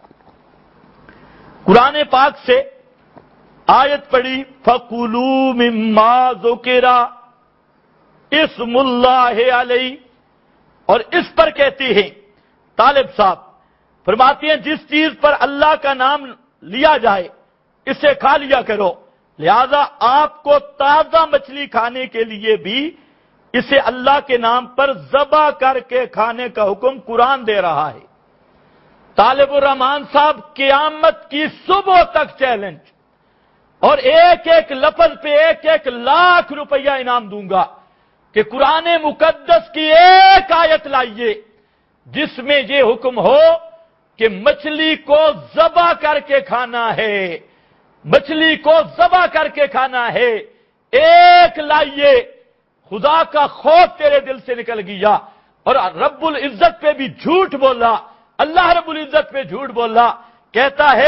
قرآن پاک سے آیت پڑھی فَكُلُوا مِمَّا ذُكِرَ اسم اللہ علیہ، اور اس پر کہتے ہیں طالب صاحب فرماتے ہیں جس چیز پر اللہ کا نام لیا جائے اسے کھا لیا کرو، لہذا آپ کو تازہ مچھلی کھانے کے لیے بھی اسے اللہ کے نام پر ذبح کر کے کھانے کا حکم قرآن دے رہا ہے۔ طالب الرحمان صاحب قیامت کی صبح تک چیلنج، اور ایک ایک لفظ پہ 1,00,000 روپیہ انعام دوں گا کہ قرآن مقدس کی ایک آیت لائیے جس میں یہ حکم ہو کہ مچھلی کو ذبح کر کے کھانا ہے، مچھلی کو ذبح کر کے کھانا ہے۔ ایک لائیے، خدا کا خوف تیرے دل سے نکل گیا۔ اور رب العزت پہ بھی جھوٹ بولا، اللہ رب العزت پہ جھوٹ بولا، کہتا ہے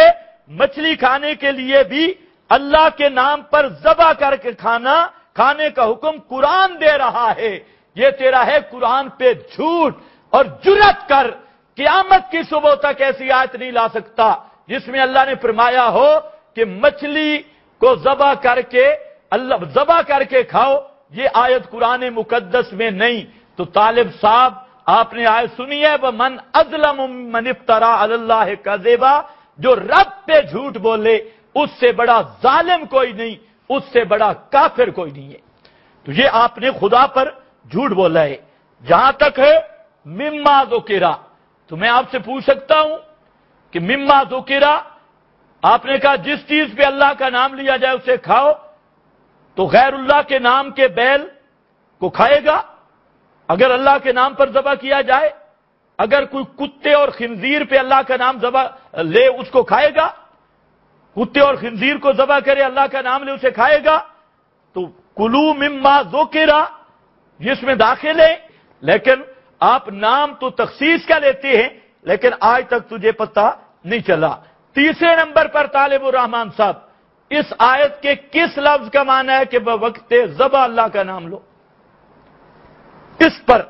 مچھلی کھانے کے لیے بھی اللہ کے نام پر ذبح کر کے کھانے کا حکم قرآن دے رہا ہے۔ یہ تیرا ہے قرآن پہ جھوٹ، اور جرات کر قیامت کی صبح تک ایسی آیت نہیں لا سکتا جس میں اللہ نے فرمایا ہو کہ مچھلی کو ذبح کر کے کھاؤ۔ یہ آیت قرآن مقدس میں نہیں۔ تو طالب صاحب، آپ نے آیت سنی ہے، وَمَنْ أَظْلَمُ مِمَّنِ افْتَرَىٰ عَلَى اللَّهِ كَذِبًا، جو رب پہ جھوٹ بولے اس سے بڑا ظالم کوئی نہیں، اس سے بڑا کافر کوئی نہیں ہے۔ تو یہ آپ نے خدا پر جھوٹ بولا ہے۔ جہاں تک ہے مما ذکرہ، تو میں آپ سے پوچھ سکتا ہوں کہ مما ذکرہ، آپ نے کہا جس چیز پہ اللہ کا نام لیا جائے اسے کھاؤ، تو غیر اللہ کے نام کے بیل کو کھائے گا اگر اللہ کے نام پر ذبح کیا جائے؟ اگر کوئی کتے اور خنزیر پہ اللہ کا نام ذبح لے اس کو کھائے گا؟ کتے اور خنزیر کو ذبح کرے اللہ کا نام لے اسے کھائے گا؟ تو کلو مما ذکرہ جس میں داخل ہے، لیکن آپ نام تو تخصیص کا لیتے ہیں، لیکن آج تک تجھے پتہ نہیں چلا۔ تیسرے نمبر پر طالب الرحمان صاحب، اس آیت کے کس لفظ کا معنی ہے کہ بوقت ذبح اللہ کا نام لو؟ اس پر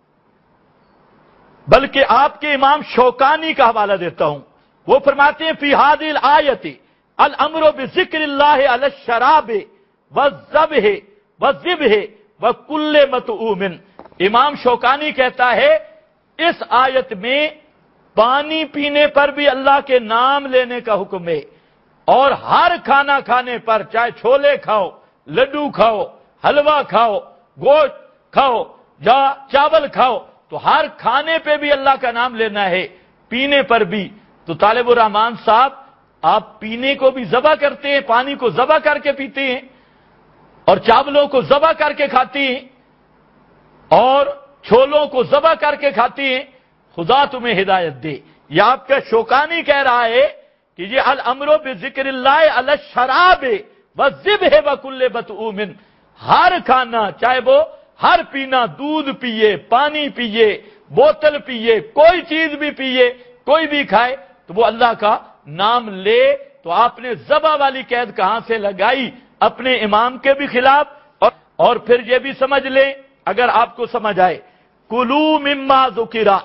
بلکہ آپ کے امام شوکانی کا حوالہ دیتا ہوں، وہ فرماتے ہیں فی هذه الآیت الامر بذکر اللہ علی الشراب والذبح والذبح وکل مطعوم۔ امام شوکانی کہتا ہے اس آیت میں پانی پینے پر بھی اللہ کے نام لینے کا حکم ہے، اور ہر کھانا کھانے پر، چاہے چھولے کھاؤ، لڈو کھاؤ، حلوہ کھاؤ، گوشت کھاؤ یا چاول کھاؤ، تو ہر کھانے پہ بھی اللہ کا نام لینا ہے، پینے پر بھی۔ تو طالب الرحمان صاحب، آپ پینے کو بھی ذبح کرتے ہیں، پانی کو ذبح کر کے پیتے ہیں، اور چاولوں کو ذبح کر کے کھاتے ہیں، اور چھولوں کو ذبح کر کے کھاتے ہیں۔ خدا تمہیں ہدایت دے۔ یہ آپ کا شوکانی کہہ رہا ہے کہ یہ الامر بذکر اللہ علی الشراب والذبح وکل مطعوم، ہر کھانا، چاہے وہ ہر پینا، دودھ پیے، پانی پیے، بوتل پیے، کوئی چیز بھی پیے، کوئی بھی کھائے، تو وہ اللہ کا نام لے۔ تو آپ نے ذبح والی قید کہاں سے لگائی؟ اپنے امام کے بھی خلاف، اور پھر یہ بھی سمجھ لیں، اگر آپ کو سمجھ آئے، کلو مما ذکرہ،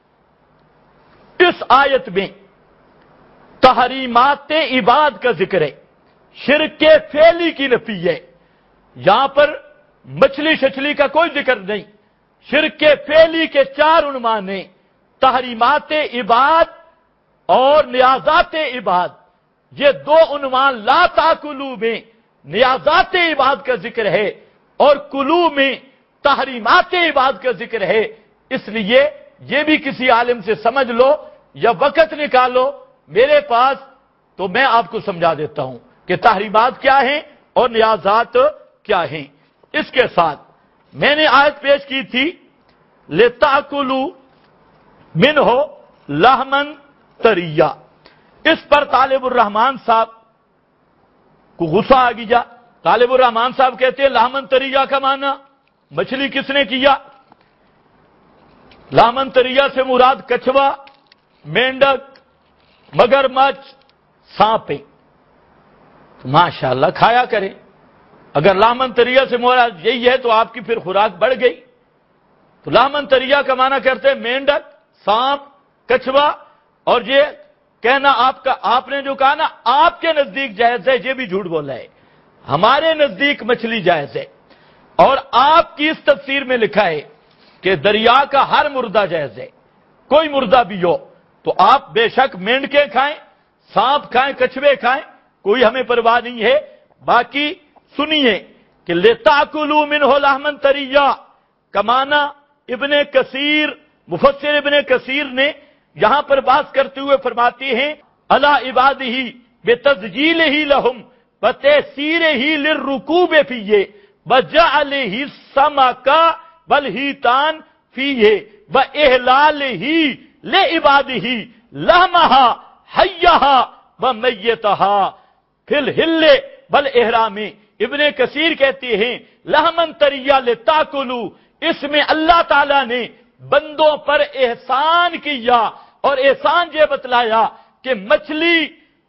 اس آیت میں تحریمات عباد کا ذکر ہے، شرک فعلی کی نفی ہے۔ یہاں پر مچھلی شچھلی کا کوئی ذکر نہیں، شرک فعلی کے 4 عنوان ہیں، تحریمات عباد اور نیازات عباد۔ یہ 2 عنوان لا تاکلو میں نیازات عباد کا ذکر ہے، اور کلو میں تحریمات عباد کا ذکر ہے۔ اس لیے یہ بھی کسی عالم سے سمجھ لو یا وقت نکالو میرے پاس، تو میں آپ کو سمجھا دیتا ہوں کہ تحریمات کیا ہیں اور نیازات کیا ہیں۔ اس کے ساتھ میں نے آیت پیش کی تھی لِتَأْكُلُوا مِنْهُ لَحْمًا طَرِيًّا، اس پر طالب الرحمان صاحب کو غصہ آ گیا۔ طالب الرحمان صاحب کہتے ہیں لحمن طریہ کا معنی مچھلی کس نے کیا؟ لحمن طریہ سے مراد کچھوا، مینڈک، مگرمچھ، سانپ ہے۔ ماشاءاللہ کھایا کریں، اگر لحمن طریہ سے مراد یہی ہے تو آپ کی پھر خوراک بڑھ گئی۔ تو لحمن طریہ کا معنی کرتے ہیں مینڈک، سانپ، کچھوا، اور یہ کہنا آپ نے جو کہا نا آپ کے نزدیک جائز ہے، یہ بھی جھوٹ بولا ہے۔ ہمارے نزدیک مچھلی جائز ہے، اور آپ کی اس تفسیر میں لکھا ہے کہ دریا کا ہر مردہ جائز ہے، کوئی مردہ بھی ہو تو آپ بے شک مینڈکیں کھائیں، سانپ کھائیں، کچھوے کھائیں، کوئی ہمیں پرواہ نہیں ہے۔ باقی سنیے کہ لِتَأْكُلُوا مِنْهُ لَحْمًا طَرِيًّا کا معنی ابن کثیر، مفسر ابن کثیر نے یہاں پر بات کرتے ہوئے فرماتے ہیں عَلَىٰ عِبَادِهِ بِتَسْجِيلِهِ لَهُمْ وَتَيْسِيرِهِ لِلرُّكُوبِ فِيهِ وَجَعَلِهِ السَّمَكَ وَالْحِيتَانَ فِيهِ وَإِحْلَالِهِ لِعِبَادِهِ لَحْمَهَا حَيَّهَا وَمَيِّتَهَا فِي الْحِلِّ وَالْإِحْرَامِ۔ ابن کثیر کہتے ہیں لحمن طریہ لِتَأْكُلُوا، اس میں اللہ تعالیٰ نے بندوں پر احسان کیا، اور احسان یہ بتلایا کہ مچھلی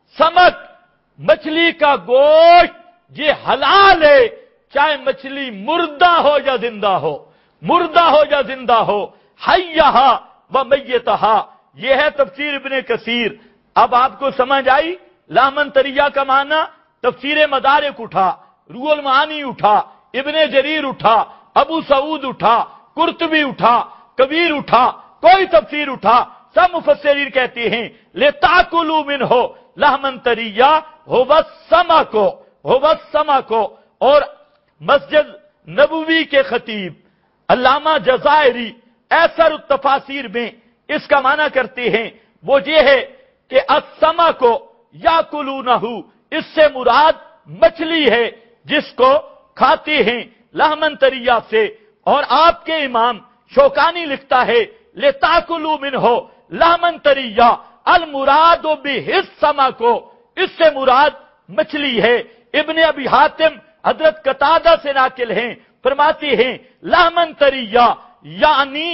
سمک مچھلی کا گوشت یہ حلال ہے، چاہے مچھلی مردہ ہو یا زندہ ہو، مردہ ہو یا زندہ ہو، حیہا و میتہا۔ یہ ہے تفسیر ابن کثیر۔ اب آپ کو سمجھ آئی لحمن طریہ کا معنی؟ تفسیر مدارک اٹھا، روح المعانی اٹھا، ابن جریر اٹھا، ابو سعود اٹھا، قرطبی اٹھا، کبیر اٹھا، کوئی تفسیر اٹھا، سب مفسرین کہتے ہیں لِتَأْكُلُوا مِنْهُ لَحْمًا طَرِيًّا هُوَ السَّمَكُ هُوَ السَّمَكُ۔ اور مسجد نبوی کے خطیب علامہ جزائری ایسر التفاسیر میں اس کا معنی کرتے ہیں، وہ یہ ہے کہ السَّمَكُ یَأْكُلُونَهُ، اس سے مراد مچھلی ہے جس کو کھاتے ہیں لحمن طریہ سے۔ اور آپ کے امام شوکانی لکھتا ہے لِتَأْكُلُوا مِنْهُ لحمن طریہ المراد بِهِ السَّمَكُ، اس سے مراد مچھلی ہے۔ ابن ابی حاتم حضرت قتادہ سے ناقل ہیں، فرماتے ہیں لحمن طریہ یعنی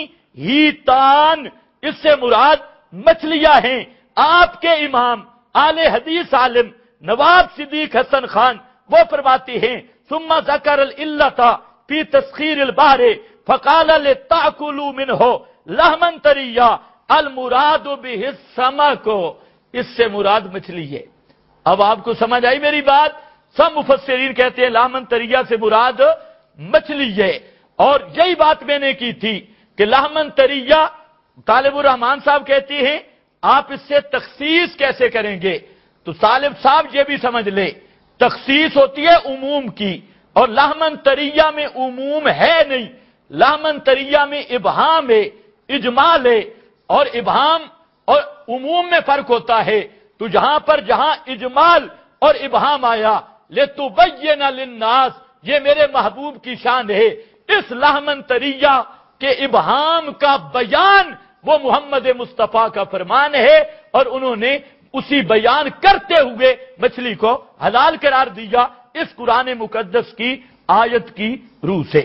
ہیتان، اس سے مراد مچھلیاں ہیں۔ آپ کے امام اہل حدیث عالم نواب صدیق حسن خان وہ فرماتے ہیں ثم ذکر العلۃ فی تسخیر البحر فقال لتأکلوا منه لحما طریا المراد به السمک، اس سے مراد مچھلی ہے۔ اب آپ کو سمجھ آئی میری بات؟ سب مفسرین کہتے ہیں لحمن طریہ سے مراد مچھلی ہے۔ اور یہی بات میں نے کی تھی کہ لحمن طریہ، طالب الرحمان صاحب کہتے ہیں آپ اس سے تخصیص کیسے کریں گے؟ تو طالب صاحب یہ بھی سمجھ لے تخصیص ہوتی ہے عموم کی، اور لحمن طریہ میں عموم ہے نہیں، لحمن طریہ میں ابہام ہے، اجمال ہے، اور ابہام اور عموم میں فرق ہوتا ہے۔ تو جہاں اجمال اور ابہام آیا لِتُبَيِّنَ لِلنَّاسِ، یہ میرے محبوب کی شان ہے، اس لحمن طریہ کے ابہام کا بیان وہ محمد مصطفیٰ کا فرمان ہے، اور انہوں نے اسی بیان کرتے ہوئے مچھلی کو حلال قرار دیا اس قرآن مقدس کی آیت کی روح سے۔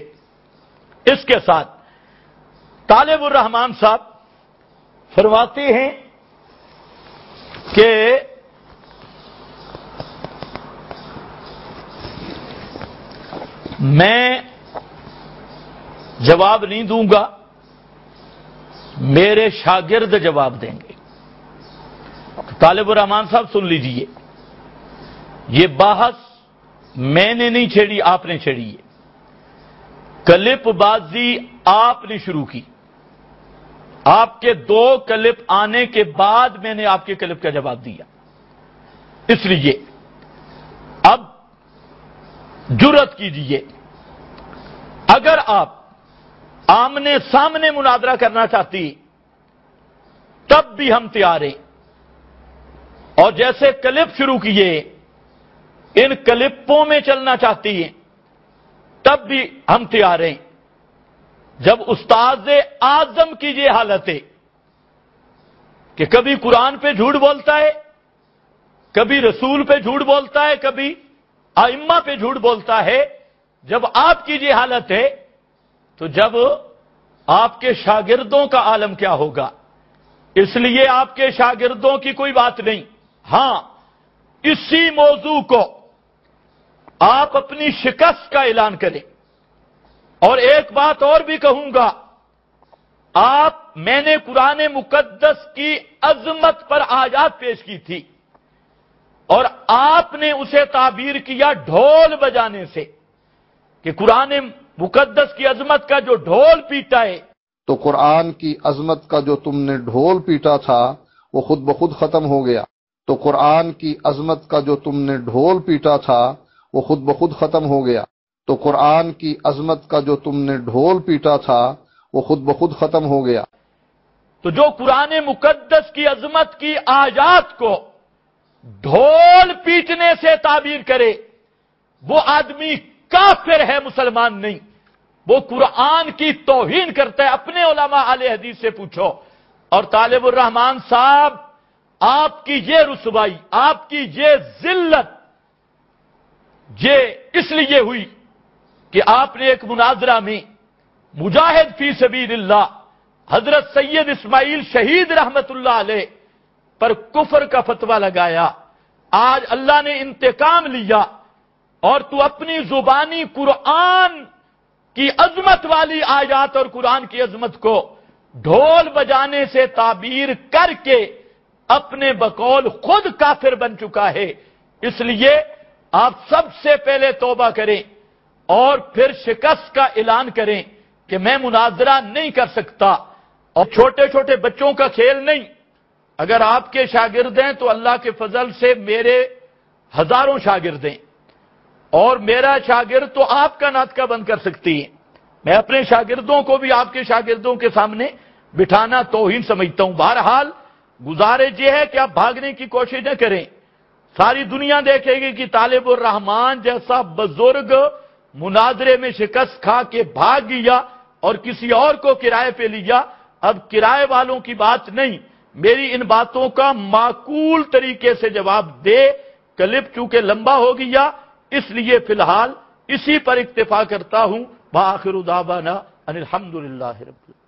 اس کے ساتھ طالب الرحمان صاحب فرماتے ہیں کہ میں جواب نہیں دوں گا، میرے شاگرد جواب دیں گے۔ طالب الرحمان صاحب سن لیجئے، یہ بحث میں نے نہیں چھیڑی، آپ نے چھیڑی ہے۔ کلپ بازی آپ نے شروع کی، آپ کے 2 کلپ آنے کے بعد میں نے آپ کے کلپ کا جواب دیا۔ اس لیے اب جرأت کیجئے، اگر آپ آمنے سامنے مناظرہ کرنا چاہتی تب بھی ہم تیار ہیں، اور جیسے کلپ شروع کیے ان کلپوں میں چلنا چاہتی ہیں تب بھی ہم تیار ہیں۔ جب استاد اعظم کی یہ حالت ہے کہ کبھی قرآن پہ جھوٹ بولتا ہے، کبھی رسول پہ جھوٹ بولتا ہے، کبھی ائمہ پہ جھوٹ بولتا ہے، جب آپ کی یہ حالت ہے تو جب آپ کے شاگردوں کا عالم کیا ہوگا؟ اس لیے آپ کے شاگردوں کی کوئی بات نہیں، ہاں اسی موضوع کو آپ اپنی شکست کا اعلان کریں۔ اور ایک بات اور بھی کہوں گا، میں نے قرآن مقدس کی عظمت پر آیات پیش کی تھی، اور آپ نے اسے تعبیر کیا ڈھول بجانے سے، کہ قرآن مقدس کی عظمت کا جو ڈھول پیٹا ہے، تو قرآن کی عظمت کا جو تم نے ڈھول پیٹا تھا وہ خود بخود ختم ہو گیا۔ تو قرآن کی عظمت کا جو تم نے ڈھول پیٹا تھا وہ خود بخود ختم ہو گیا۔ تو قرآن کی عظمت کا جو تم نے ڈھول پیٹا تھا وہ خود بخود ختم ہو گیا۔ تو جو قرآن مقدس کی عظمت کی آیات کو ڈھول پیٹنے سے تعبیر کرے وہ آدمی کافر ہے، مسلمان نہیں، وہ قرآن کی توہین کرتا ہے۔ اپنے علماء اہل حدیث سے پوچھو۔ اور طالب الرحمان صاحب، آپ کی یہ رسوائی، آپ کی یہ ذلت یہ اس لیے ہوئی کہ آپ نے ایک مناظرہ میں مجاہد فی سبیل اللہ حضرت سید اسماعیل شہید رحمت اللہ علیہ پر کفر کا فتویٰ لگایا، آج اللہ نے انتقام لیا اور تو اپنی زبانی قرآن کی عظمت والی آیات اور قرآن کی عظمت کو ڈھول بجانے سے تعبیر کر کے اپنے بقول خود کافر بن چکا ہے۔ اس لیے آپ سب سے پہلے توبہ کریں اور پھر شکست کا اعلان کریں کہ میں مناظرہ نہیں کر سکتا۔ اور چھوٹے چھوٹے بچوں کا کھیل نہیں، اگر آپ کے شاگرد ہیں تو اللہ کے فضل سے میرے ہزاروں شاگرد ہیں، اور میرا شاگرد تو آپ کا ناطقہ بند کر سکتی ہے۔ میں اپنے شاگردوں کو بھی آپ کے شاگردوں کے سامنے بٹھانا توہین سمجھتا ہوں۔ بہرحال گزارش یہ ہے کہ آپ بھاگنے کی کوشش نہ کریں۔ ساری دنیا دیکھے گی کہ طالب الرحمان جیسا بزرگ مناظرے میں شکست کھا کے بھاگ گیا اور کسی اور کو کرائے پہ لیا۔ اب کرائے والوں کی بات نہیں، میری ان باتوں کا معقول طریقے سے جواب دے۔ کلپ چونکہ لمبا ہو گیا اس لیے فی الحال اسی پر اکتفا کرتا ہوں۔ وآخر دعوانا ان الحمدللہ رب العالمین۔